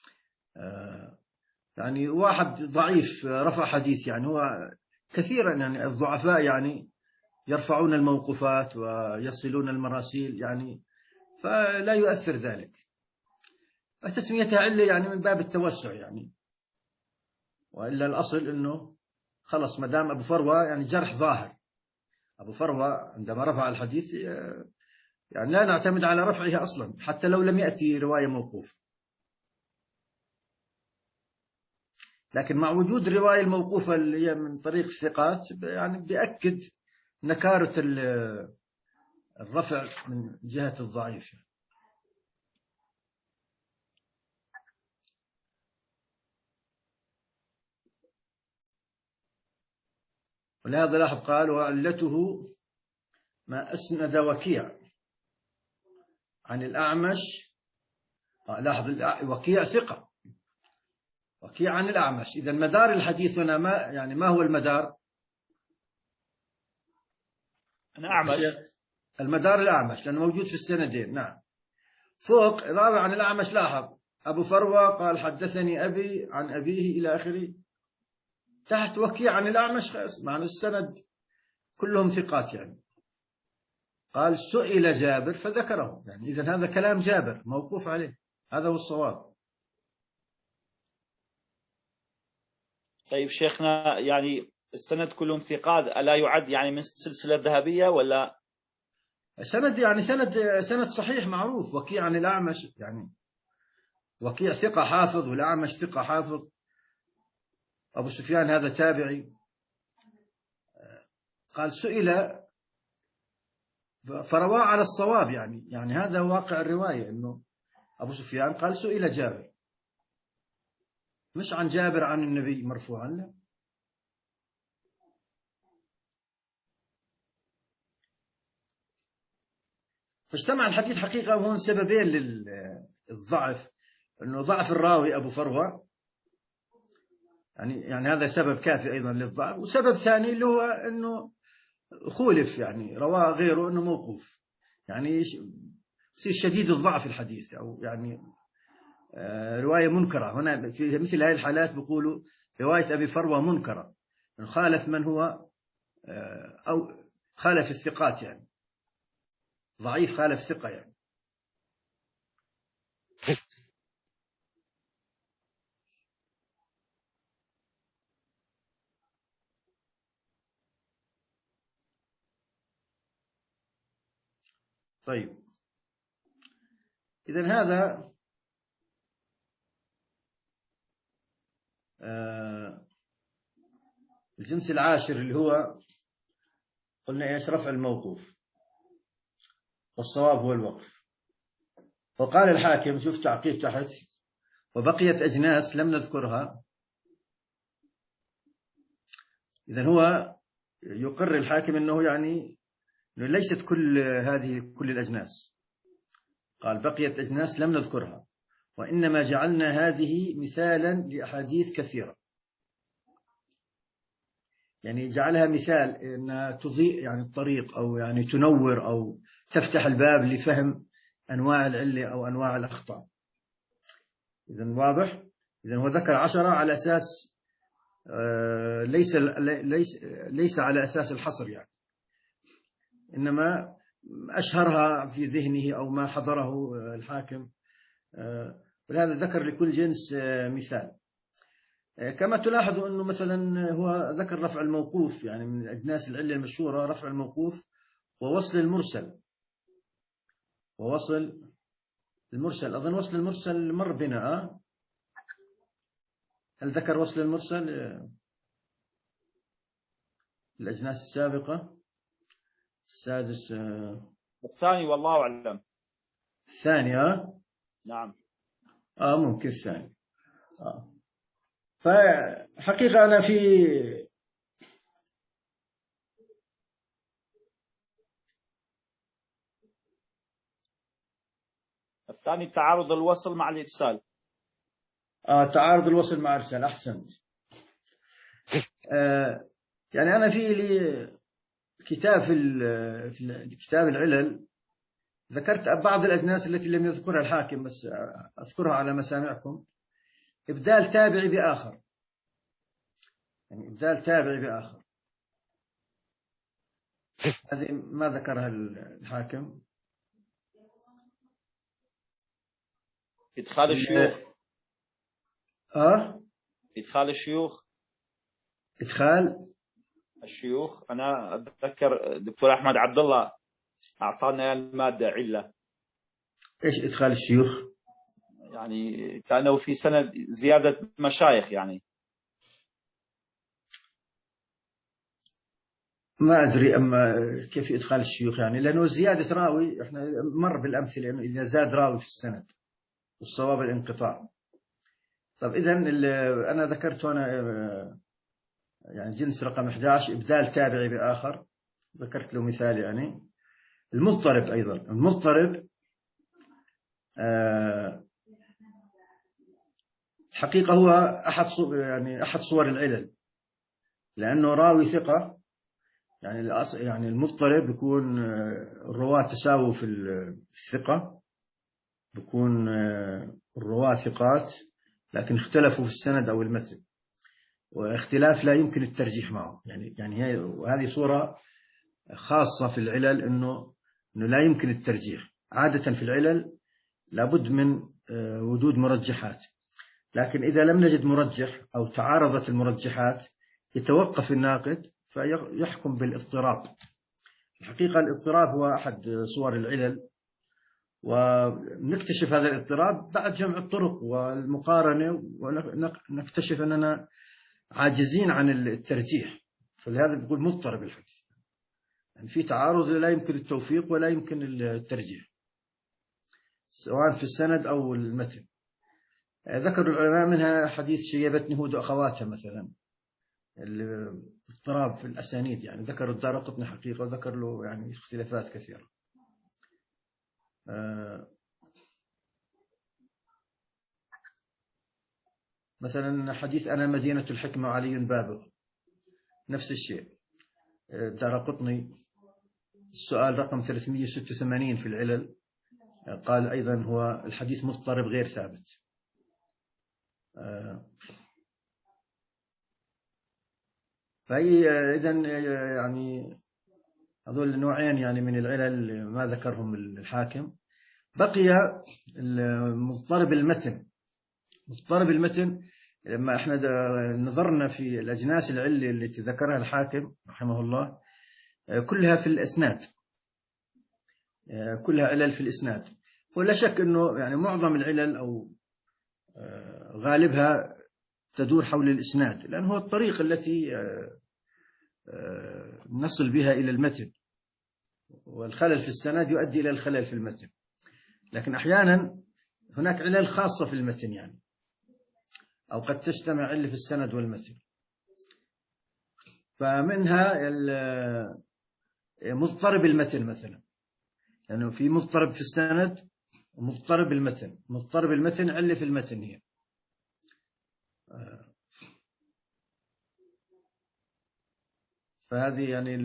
يعني واحد ضعيف رفع حديث، يعني هو كثيرا يعني الضعفاء يعني يرفعون الموقوفات ويصلون المراسيل يعني، فلا يؤثر ذلك. تسميتها علة يعني من باب التوسع يعني، وإلا الأصل أنه خلص ما دام أبو فروة يعني جرح ظاهر، أبو فروة عندما رفع الحديث يعني لا نعتمد على رفعها أصلا حتى لو لم يأتي رواية موقوفة. لكن مع وجود الرواية الموقوفة اللي هي من طريق الثقات يعني بيأكد نكارة الرفع من جهة الضعيف يعني. ولهذا لاحظ قال وعلته ما أسند وكيع عن الأعمش. لاحظ وكيع ثقة، وكيع عن الأعمش. إذا مدار الحديث هنا ما يعني ما هو المدار؟ أنا أعمش، المدار الأعمش لأنه موجود في السندين. نعم. فوق راوي عن الأعمش، لاحظ أبو فروة قال حدثني أبي عن أبيه إلى آخره. تحت وكيع عن الأعمش معنى السند كلهم ثقات يعني. قال سئل جابر فذكره، يعني إذن هذا كلام جابر موقوف عليه، هذا هو الصواب. طيب شيخنا، يعني السند كلهم ثقات، ألا يعد يعني من سلسلة ذهبية ولا؟ سند يعني سند سند صحيح معروف. وكيع عن الأعمش، يعني وكيع ثقة حافظ والأعمش ثقة حافظ. أبو سفيان هذا تابعي. قال سئل فرواه على الصواب، يعني يعني هذا واقع الرواية، إنه أبو سفيان قال سئل جابر، مش عن جابر عن النبي مرفوعا، لا. فاجتمع الحديث حقيقة هون سببين للضعف، إنه ضعف الراوي أبو فروة، يعني يعني هذا سبب كافي أيضا للضعف. وسبب ثاني اللي هو إنه خولف، يعني رواه غيره إنه موقوف، يعني يصير شديد الضعف الحديث، أو يعني آه رواية منكرة. هنا في مثل هذه الحالات بيقولوا رواية أبي فروة منكرة، خالف من هو آه أو خالف الثقات، يعني ضعيف خالف ثقة يعني. طيب، إذن هذا آه الجنس العاشر اللي هو قلنا إيش؟ رفع الموقوف، والصواب هو الوقف. وقال الحاكم، شوف تعقيب تحت، وبقيت أجناس لم نذكرها. إذن هو يقر الحاكم أنه يعني أنه ليست كل هذه كل الأجناس. قال بقيت أجناس لم نذكرها، وإنما جعلنا هذه مثالا لأحاديث كثيرة. يعني جعلها مثال أنها تضيء يعني الطريق، أو يعني تنور، أو تفتح الباب لفهم أنواع العلة أو أنواع الأخطاء. إذن واضح. إذن هو ذكر عشرة على أساس آه ليس ليس ليس على أساس الحصر، يعني إنما أشهرها في ذهنه أو ما حضره الحاكم، آه ولهذا ذكر لكل جنس آه مثال. آه كما تلاحظوا أنه مثلا هو ذكر رفع الموقوف، يعني من أجناس العلة المشهورة رفع الموقوف ووصل المرسل. ووصل المرسل أظن وصل المرسل مر بنا. أه؟ هل ذكر وصل المرسل الأجناس السابقة؟ السادس الثاني والله أعلم. الثانية. نعم. آه ممكن الثاني. آه. فحقيقة أنا في الثاني تعارض الوصل مع الإرسال. آه تعارض الوصل مع الإرسال، أحسنت. آه يعني أنا في لي كتاب في كتاب العلل ذكرت بعض الأجناس التي لم يذكرها الحاكم، بس أذكرها على مسامعكم. إبدال تابع بآخر، يعني إبدال تابع بآخر، هذه ما ذكرها الحاكم. إدخال الشيوخ. آه إدخال الشيوخ. إدخال الشيوخ. أنا أتذكر دكتور أحمد عبد الله أعطانا المادة علة. إيش إدخال الشيوخ؟ يعني كانوا في سند زيادة مشايخ يعني. ما أدري أما كيف إدخال الشيوخ، يعني لأنه زيادة راوي إحنا مر بالأمثلة إنه إذا زاد راوي في السند والصواب الانقطاع. طب إذن أنا ذكرت هنا يعني جنس رقم أحد عشر إبدال تابعي بآخر، ذكرت له مثال. يعني المضطرب أيضا، المضطرب آه حقيقة هو أحد يعني أحد صور العلل، لأنه راوي ثقة. يعني يعني المضطرب يكون الرواة تساووا في الثقة، بيكون الرواة ثقات لكن اختلفوا في السند أو المتن، واختلاف لا يمكن الترجيح معه. يعني يعني هي وهذه صورة خاصة في العلل، إنه إنه لا يمكن الترجيح. عادة في العلل لابد من وجود مرجحات، لكن إذا لم نجد مرجح أو تعارضت المرجحات يتوقف الناقد فيحكم بالاضطراب. الحقيقة الاضطراب هو أحد صور العلل، ونكتشف هذا الاضطراب بعد جمع الطرق والمقارنة، ونكتشف أننا عاجزين عن الترجيح، فلهذا بيقول مضطرب الحديث، يعني في تعارض لا يمكن التوفيق ولا يمكن الترجيح سواء في السند أو المتن. ذكر العلماء منها حديث شيبتني هود وأخواتها مثلا، الاضطراب في الأسانيد، يعني ذكر الدارقطني حقيقة وذكر له يعني اختلافات كثيرة. مثلا حديث أنا مدينة الحكمة وعلي بابه، نفس الشيء. الدارقطني السؤال رقم ثلاثمئة وستة وثمانين في العلل قال أيضا هو الحديث مضطرب غير ثابت. فهي إذن يعني هذول نوعين يعني من العلل ما ذكرهم الحاكم. بقي مضطرب المتن. مضطرب المتن لما احنا نظرنا في الأجناس العلة التي ذكرها الحاكم رحمه الله كلها في الإسناد، كلها علل في الإسناد، ولا شك أنه يعني معظم العلل أو غالبها تدور حول الإسناد، لأنه هو الطريق التي نصل بها إلى المتن، والخلل في السند يؤدي إلى الخلل في المتن. لكن أحيانا هناك علل خاصة في المتن يعني، أو قد تجتمع علة في السند والمتن، فمنها مضطرب المتن مثلا، لأنه يعني في مضطرب في السند ومضطرب المتن. مضطرب المتن علة في المتن هي. فهذه يعني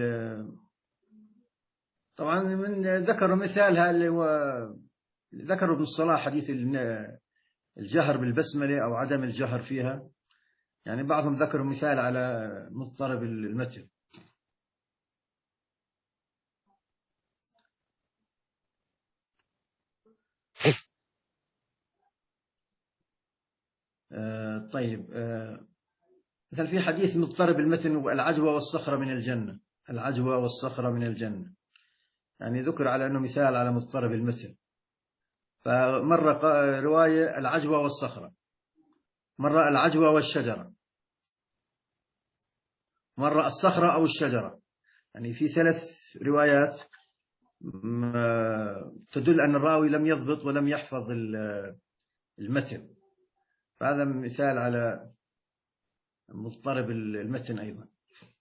طبعا من ذكروا مثالها اللي هو ذكروا ابن الصلاح حديث الجهر بالبسملة أو عدم الجهر فيها، يعني بعضهم ذكروا مثال على مضطرب المتن. آه طيب آه مثلا في حديث مضطرب المتن العجوة والصخرة من الجنة، العجوة والصخرة من الجنة، يعني ذكر على أنه مثال على مضطرب المتن. فمرة رواية العجوة والصخرة، مرة العجوة والشجرة، مرة الصخرة أو الشجرة، يعني في ثلاث روايات تدل أن الراوي لم يضبط ولم يحفظ المتن، فهذا مثال على مضطرب المتن أيضا.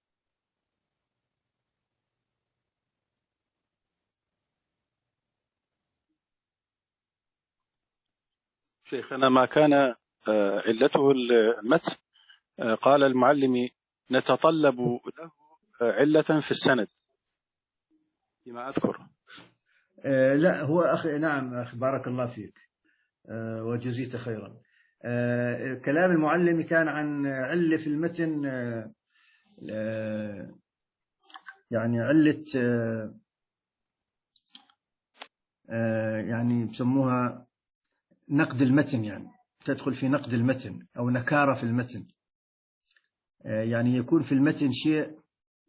شيخنا ما كان علته المتن قال المعلم نتطلب له علة في السند فيما أذكر. آه لا هو أخي نعم أخي بارك الله فيك آه وجزيت خيرا. آه كلام المعلم كان عن علة في المتن، آه آه يعني علة آه آه يعني بسموها نقد المتن، يعني تدخل في نقد المتن أو نكارة في المتن، آه يعني يكون في المتن شيء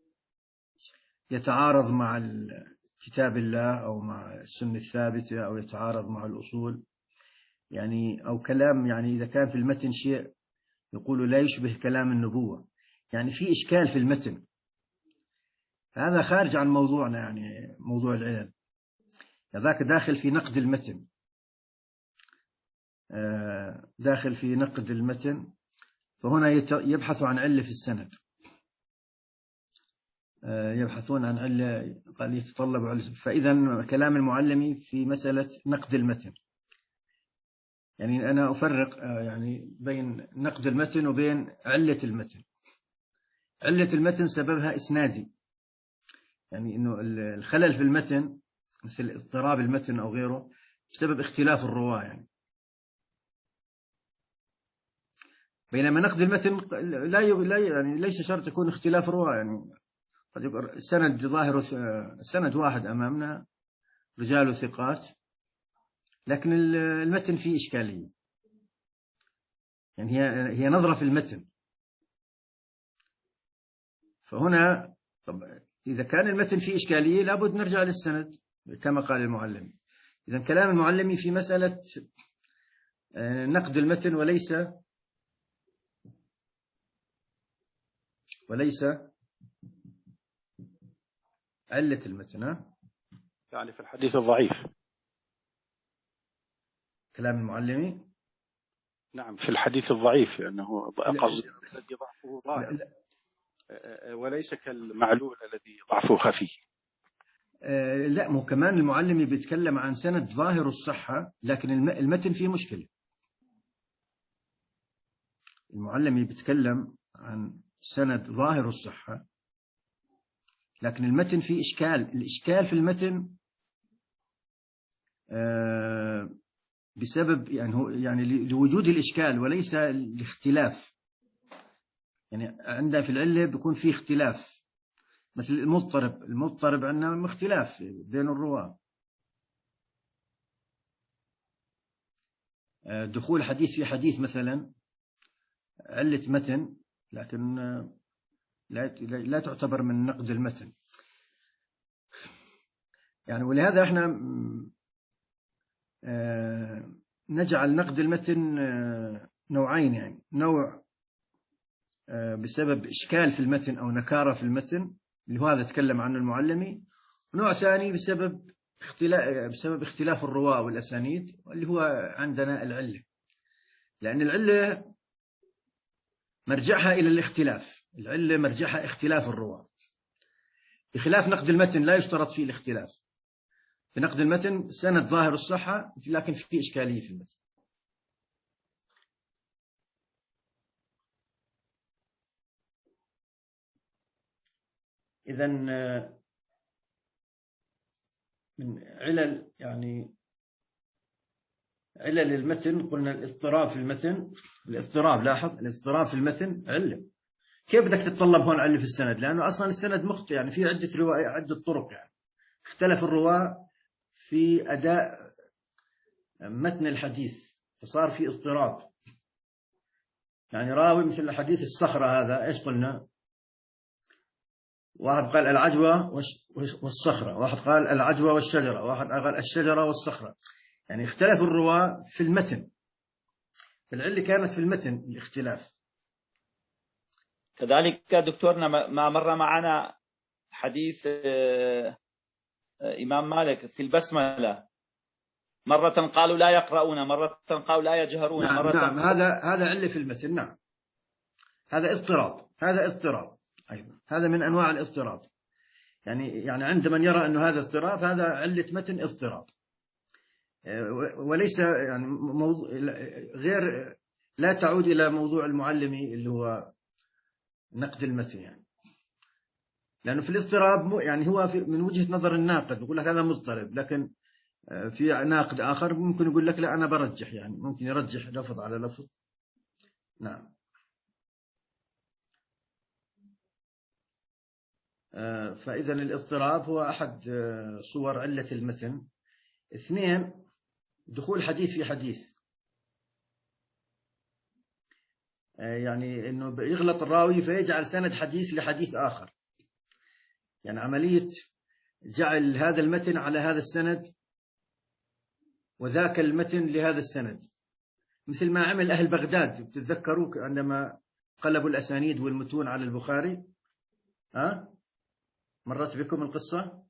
يتعارض مع كتاب الله أو مع السنة الثابتة أو يتعارض مع الأصول، يعني أو كلام يعني إذا كان في المتن شيء يقول لا يشبه كلام النبوة، يعني في إشكال في المتن، هذا خارج عن موضوعنا يعني موضوع العلل، ذاك داخل في نقد المتن، داخل في نقد المتن، فهنا يبحث عن علة في السند، يبحثون عن علة قال يتطلب علة. فإذا كلام المعلم في مسألة نقد المتن، يعني أنا أفرق يعني بين نقد المتن وبين علة المتن. علة المتن سببها إسنادي، يعني إنه الخلل في المتن مثل اضطراب المتن أو غيره بسبب اختلاف الرواة يعني. بينما نقد المتن لا يعني ليس شرط يكون اختلاف الرواة، يعني قد يكون سند ظاهر سند واحد أمامنا رجال ثقات، لكن المتن فيه إشكالية، يعني هي هي نظرة في المتن. فهنا طب إذا كان المتن فيه إشكالية لابد نرجع للسند كما قال المعلم. إذا كلام المعلم في مسألة نقد المتن وليس وليس علة المتن، يعني في الحديث الضعيف كلام المعلم. نعم في الحديث الضعيف، لأنه قصد الذي ضعفه ظاهر وليس كالمعلول الذي ضعفه خفي. آه لا، مو كمان المعلم بيتكلم عن سند ظاهر الصحة لكن المتن فيه مشكلة. المعلم بيتكلم عن سند ظاهر الصحة لكن المتن فيه إشكال. الإشكال في المتن آه بسبب يعني هو يعني لوجود الإشكال وليس الاختلاف. يعني عندنا في العلة بيكون فيه اختلاف، مثل المضطرب. المضطرب عندنا اختلاف بين الرواة. دخول حديث في حديث مثلا علة متن لكن لا لا تعتبر من نقد المتن. يعني ولهذا احنا نجعل نقد المتن نوعين، يعني نوع بسبب إشكال في المتن أو نكارة في المتن اللي هو هذا تكلم عنه المعلمي، ونوع ثاني بسبب اختلاف بسبب اختلاف الرواة والأسانيد اللي هو عندنا العلة. لأن العلة مرجعها إلى الاختلاف، العلة مرجعها اختلاف الرواة، بخلاف نقد المتن لا يشترط فيه الاختلاف. في نقد المتن سند ظاهر الصحة لكن فيه إشكالية في المتن. إذن من علل يعني علل المتن قلنا الاضطراب في المتن. الاضطراب، لاحظ الاضطراب في المتن علة. كيف بدك تتطلب هون علة في السند؟ لأنه أصلا السند مخطئ، يعني في عدة رواية عدة طرق، يعني اختلف الرواة في أداء متن الحديث فصار في اضطراب. يعني راوي مثل حديث الصخرة هذا إيش قلنا؟ واحد قال العجوة والصخرة، واحد قال العجوة والشجرة، واحد قال الشجرة والصخرة. يعني اختلف الرواة في المتن، العلة كانت في المتن الاختلاف. كذلك دكتورنا ما مر معنا حديث إمام مالك في البسملة، مرة قالوا لا يقرؤون، مرة قالوا لا يجهرون. نعم, مرة نعم هذا هذا علة في المتن. نعم هذا اضطراب، هذا اضطراب أيضا، هذا من أنواع الاضطراب. يعني يعني عند من يرى أنه هذا اضطراب هذا علة متن اضطراب، وليس يعني موضوع غير، لا تعود إلى موضوع المعلمي اللي هو نقد المتن. يعني لأنه في الاضطراب يعني هو في من وجهة نظر الناقد يقول لك هذا مضطرب، لكن في ناقد آخر ممكن يقول لك لا أنا برجح، يعني ممكن يرجح لفظ على لفظ. نعم. فإذا الاضطراب هو أحد صور علة المتن. اثنين، دخول حديث في حديث، يعني أنه يغلط الراوي فيجعل سند حديث لحديث آخر، يعني عملية جعل هذا المتن على هذا السند وذاك المتن لهذا السند، مثل ما عمل أهل بغداد. تتذكروا عندما قلبوا الأسانيد والمتون على البخاري؟ ها؟ مرت بكم القصة؟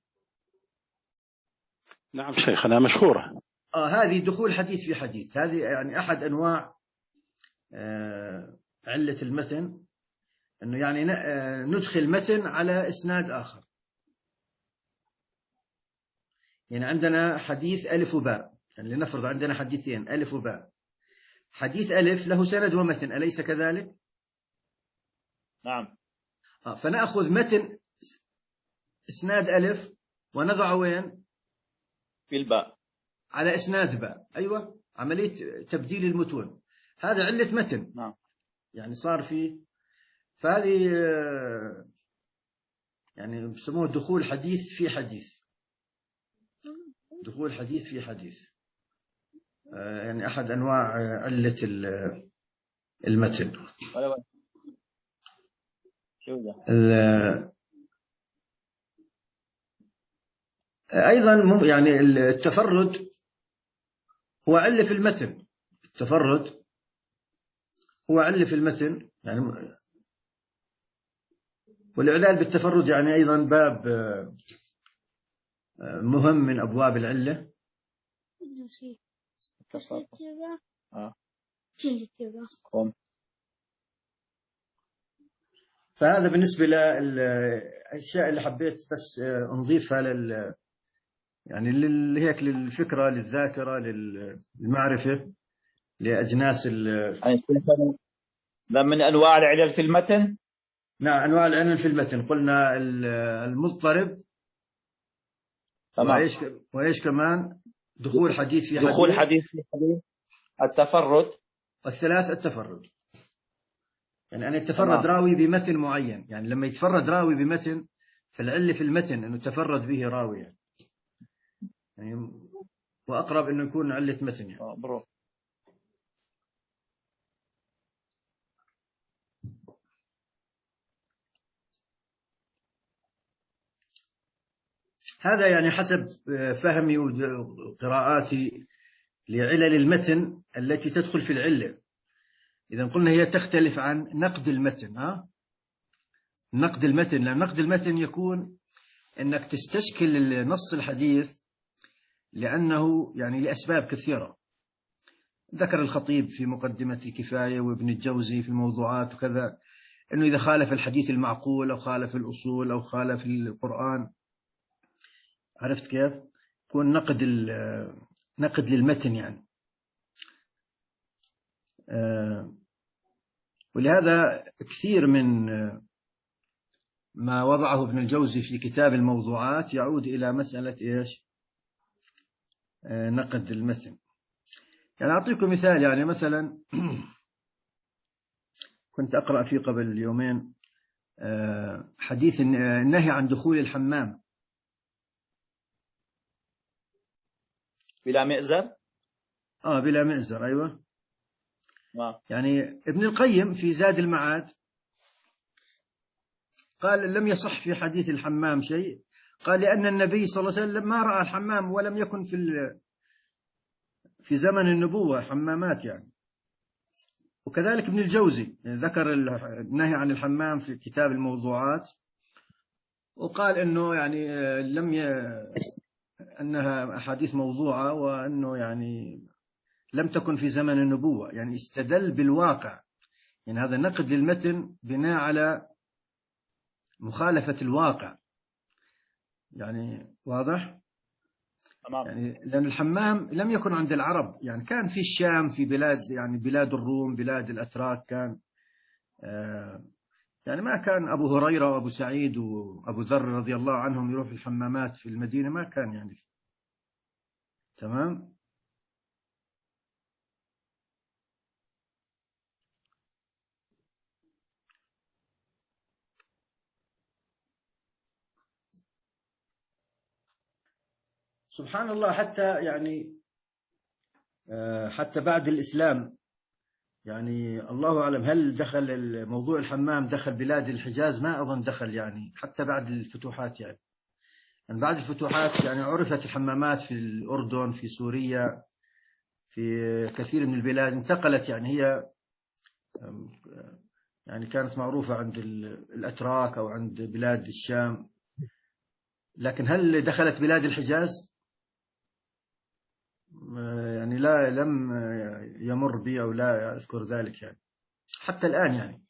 نعم شيخنا مشهورة. آه هذه دخول حديث في حديث، هذه يعني أحد أنواع آه علة المتن، أنه يعني ندخل متن على إسناد آخر. يعني عندنا حديث ألف وباء، يعني لنفرض عندنا حديثين ألف وباء، حديث ألف له سند ومتن، أليس كذلك؟ نعم. آه فنأخذ متن إسناد ألف ونضع وين؟ في الباء على إسناد باء. أيوة، عملية تبديل المتون، هذا علة متن. نعم. يعني صار في، فهذه يعني بسموه دخول حديث في حديث، دخول حديث في حديث، يعني أحد أنواع علة المتن. أيضا يعني التفرد هو علة في المتن، التفرد هو علة في المتن يعني، والإعلال بالتفرد يعني أيضا باب مهم من أبواب العلة. فهذا بالنسبة للأشياء اللي حبيت بس نضيفها لل يعني هيك للفكرة، للذاكرة، للمعرفة، لأجناس ال من أنواع العلل في المتن. نعم، أنواع العلل في المتن قلنا المضطرب، وإيش وإيش كمان دخول حديث في حديث، دخول حديث في حديث، التفرد، الثلاث التفرد يعني أن يتفرد راوي بمتن معين، يعني لما يتفرد راوي بمتن فالعلة في المتن أنه تفرد به راوي يعني، وأقرب أنه يكون علة متن يعني. برو. هذا يعني حسب فهمي وقراءاتي لعلل المتن التي تدخل في العلة. إذا قلنا هي تختلف عن نقد المتن. ها نقد المتن، لأن نقد المتن يكون أنك تستشكل نص الحديث لأنه يعني لأسباب كثيرة، ذكر الخطيب في مقدمة الكفاية وابن الجوزي في الموضوعات وكذا، أنه إذا خالف الحديث المعقول أو خالف الأصول أو خالف القرآن، عرفت كيف؟ يكون نقد نقد للمتن يعني. ولهذا كثير من ما وضعه ابن الجوزي في كتاب الموضوعات يعود إلى مسألة إيش؟ نقد المتن. يعني أعطيكم مثال، يعني مثلا كنت أقرأ فيه قبل يومين حديث النهي عن دخول الحمام بلا مئزر. آه بلا مئزر، أيوة. ما. يعني ابن القيم في زاد المعاد قال لم يصح في حديث الحمام شيء، قال لأن النبي صلى الله عليه وسلم ما رأى الحمام ولم يكن في في زمن النبوة حمامات يعني. وكذلك ابن الجوزي ذكر النهي عن الحمام في كتاب الموضوعات، وقال إنه يعني لم ي... أنها أحاديث موضوعة، وأنه يعني لم تكن في زمن النبوة، يعني استدل بالواقع. يعني هذا نقد للمتن بناء على مخالفة الواقع، يعني واضح؟ يعني لأن الحمام لم يكن عند العرب، يعني كان في الشام، في بلاد يعني بلاد الروم، بلاد الأتراك، كان آه يعني ما كان أبو هريرة وأبو سعيد وأبو ذر رضي الله عنهم يروح الحمامات في المدينة، ما كان يعني. تمام. سبحان الله، حتى يعني حتى بعد الإسلام يعني الله أعلم هل دخل موضوع الحمام دخل بلاد الحجاز، ما أظن دخل يعني، حتى بعد الفتوحات يعني. يعني بعد الفتوحات يعني عرفت الحمامات في الأردن، في سوريا، في كثير من البلاد انتقلت، يعني هي يعني كانت معروفة عند الأتراك أو عند بلاد الشام، لكن هل دخلت بلاد الحجاز؟ يعني لا، لم يمر بي أو لا أذكر ذلك يعني حتى الآن. يعني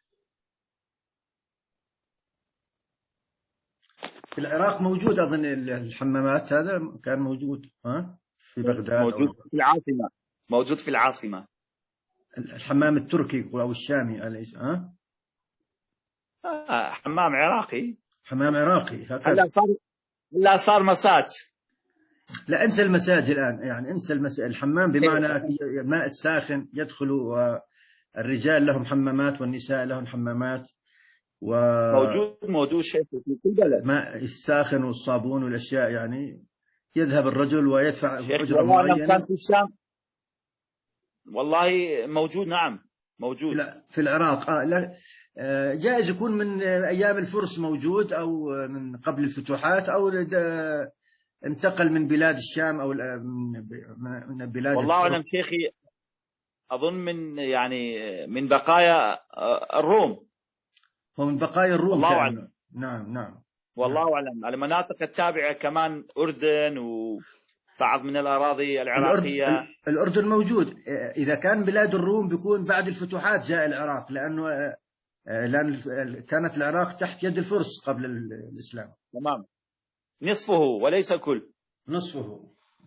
في العراق موجود أظن الحمامات، هذا كان موجود ها في بغداد، موجود أو في العاصمة، موجود في العاصمة الحمام التركي أو الشامي أليس ها؟ آه حمام عراقي، حمام عراقي. هلا صار لا صار مساج. لا انسى المساج الآن، يعني انسى المساج. الحمام بمعنى الماء الساخن يدخل، والرجال لهم حمامات والنساء لهم حمامات، و موجود موجود شيء في كل بلد. الماء الساخن والصابون والأشياء، يعني يذهب الرجل ويدفع أجرة معينة. معينة. كان في الشام والله موجود، نعم موجود لا في العراق. آه لا آه جائز يكون من أيام الفرس موجود، أو من قبل الفتوحات، أو انتقل من بلاد الشام، أو من بلاد والله الترك. أعلم شيخي، أظن من يعني من بقايا الروم. هو من بقايا الروم والله كان. أعلم. نعم نعم. والله نعم. أعلم. المناطق التابعة كمان أردن وبعض من الأراضي الأردن العراقية. الأردن موجود. إذا كان بلاد الروم بيكون بعد الفتوحات جاء العراق، لأنه لأن كانت العراق تحت يد الفرس قبل الإسلام. تمام. نصفه وليس كل. نصفه.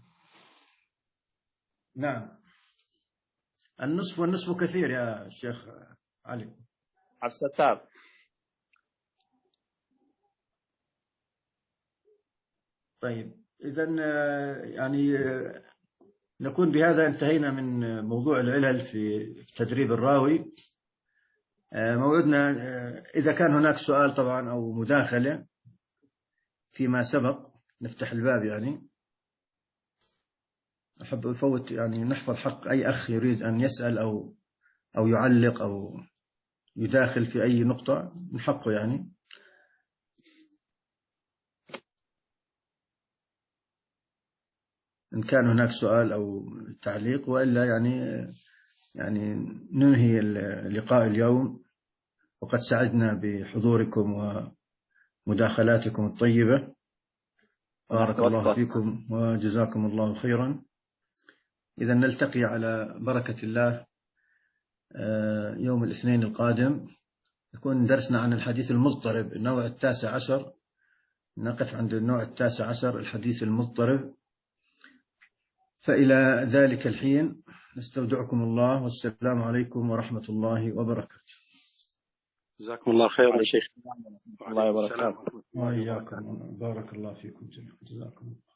نعم. النصف والنصف كثير يا شيخ علي. على الستار. طيب إذا يعني نكون بهذا انتهينا من موضوع العلل في تدريب الراوي. موعدنا إذا كان هناك سؤال طبعا أو مداخلة فيما سبق نفتح الباب. يعني أحب أفوت يعني نحفظ حق أي أخ يريد أن يسأل أو أو يعلق أو يداخل في أي نقطة من حقه. يعني إن كان هناك سؤال أو تعليق، وإلا يعني يعني ننهي اللقاء اليوم. وقد سعدنا بحضوركم ومداخلاتكم الطيبة. بارك الله فيكم وجزاكم الله خيرا. إذا نلتقي على بركة الله يوم الاثنين القادم. يكون درسنا عن الحديث المضطرب النوع التاسع عشر. نقف عند النوع التاسع عشر الحديث المضطرب. فإلى ذلك الحين نستودعكم الله، والسلام عليكم ورحمة الله وبركاته. جزاكم الله خيرا شيخ. الله وبركاته. وإياكم. بارك الله فيكم جميعا. جزاكم الله.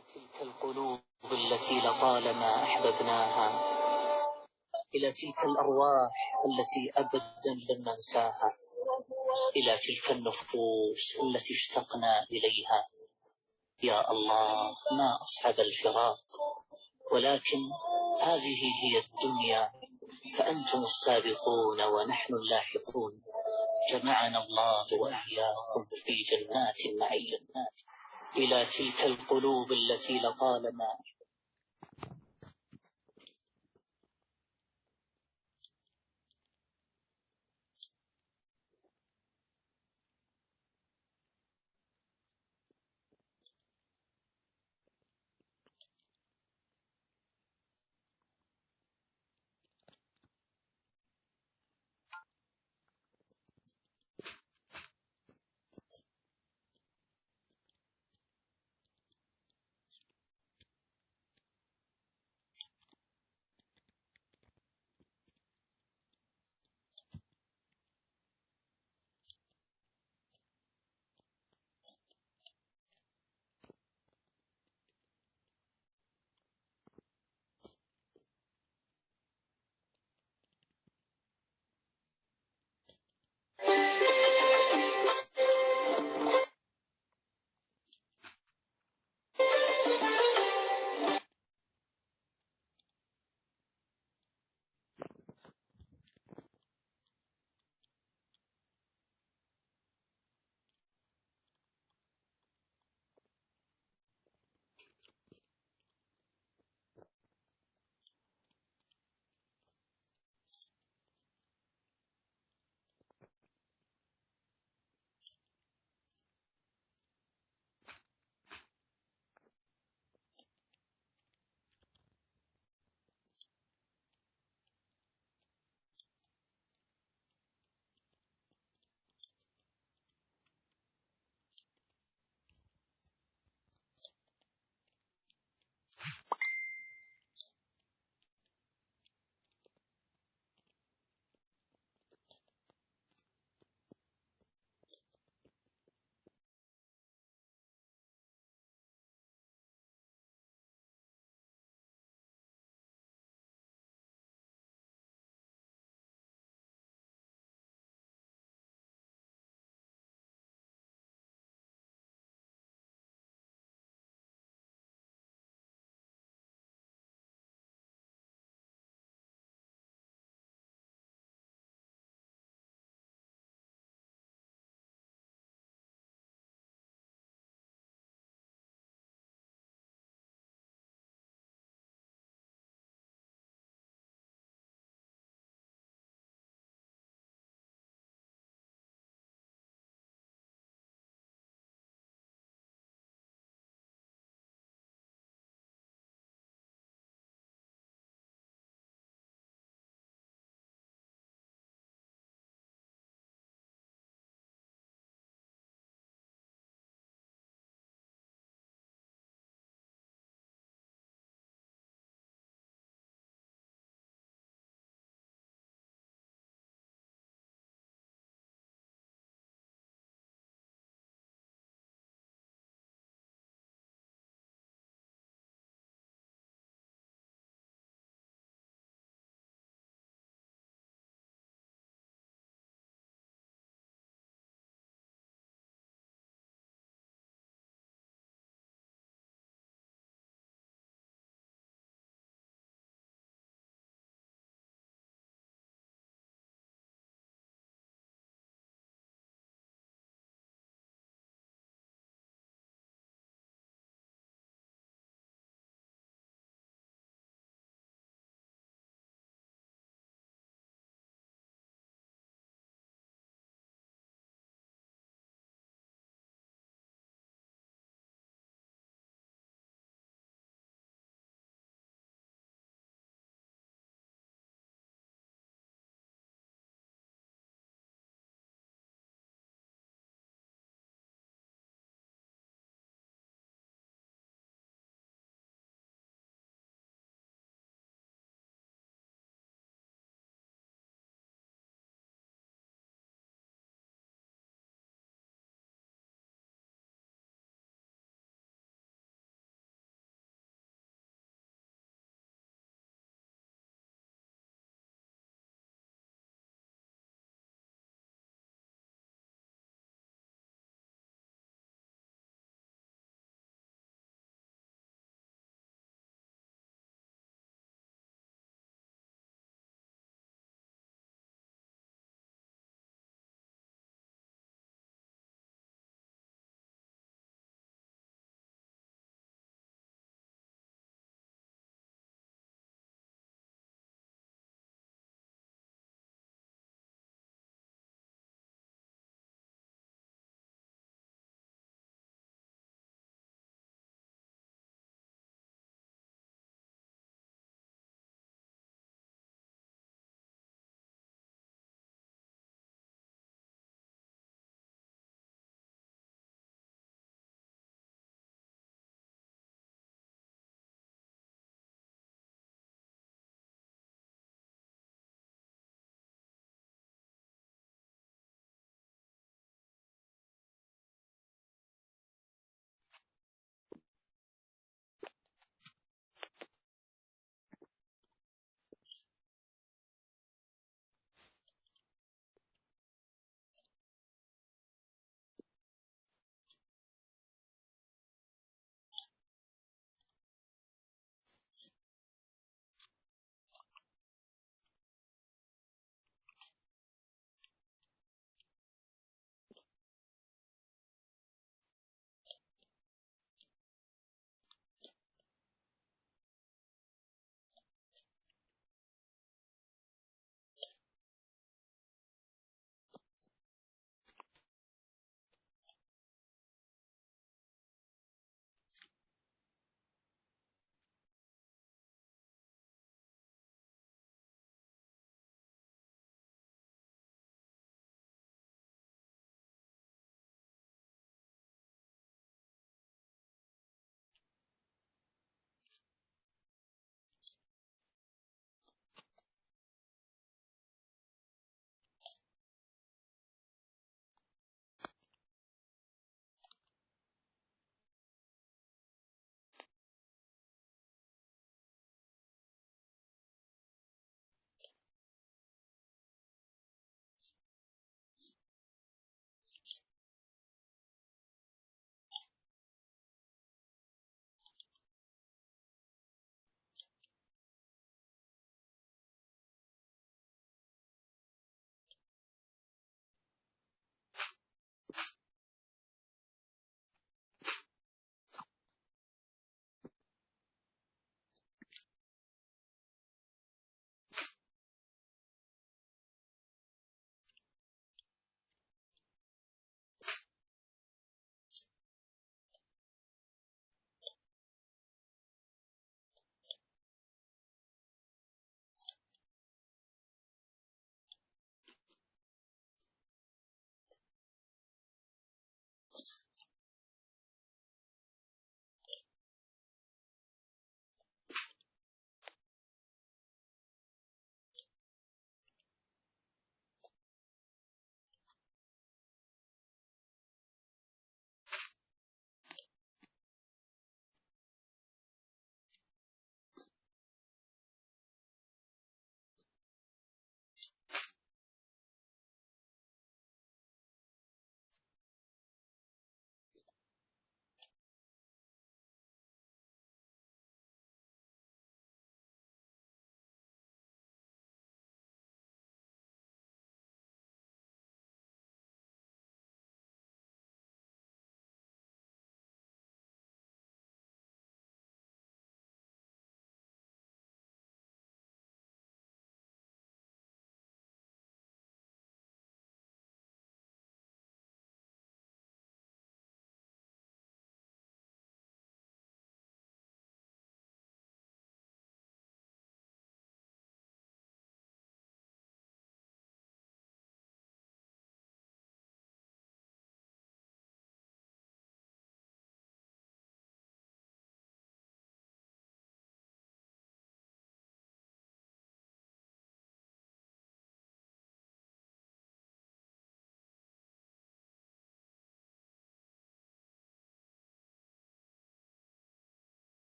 تلك القلوب التي لطالما أحببناها، إلى تلك الأرواح التي أبدا لن ننساها، إلى تلك النفوس التي اشتقنا إليها. يا الله، ما أصعب الفراق، ولكن هذه هي الدنيا، فأنتم السابقون ونحن اللاحقون. جمعنا الله وإياكم في جنات مع جنات، إلى تلك القلوب التي لطالما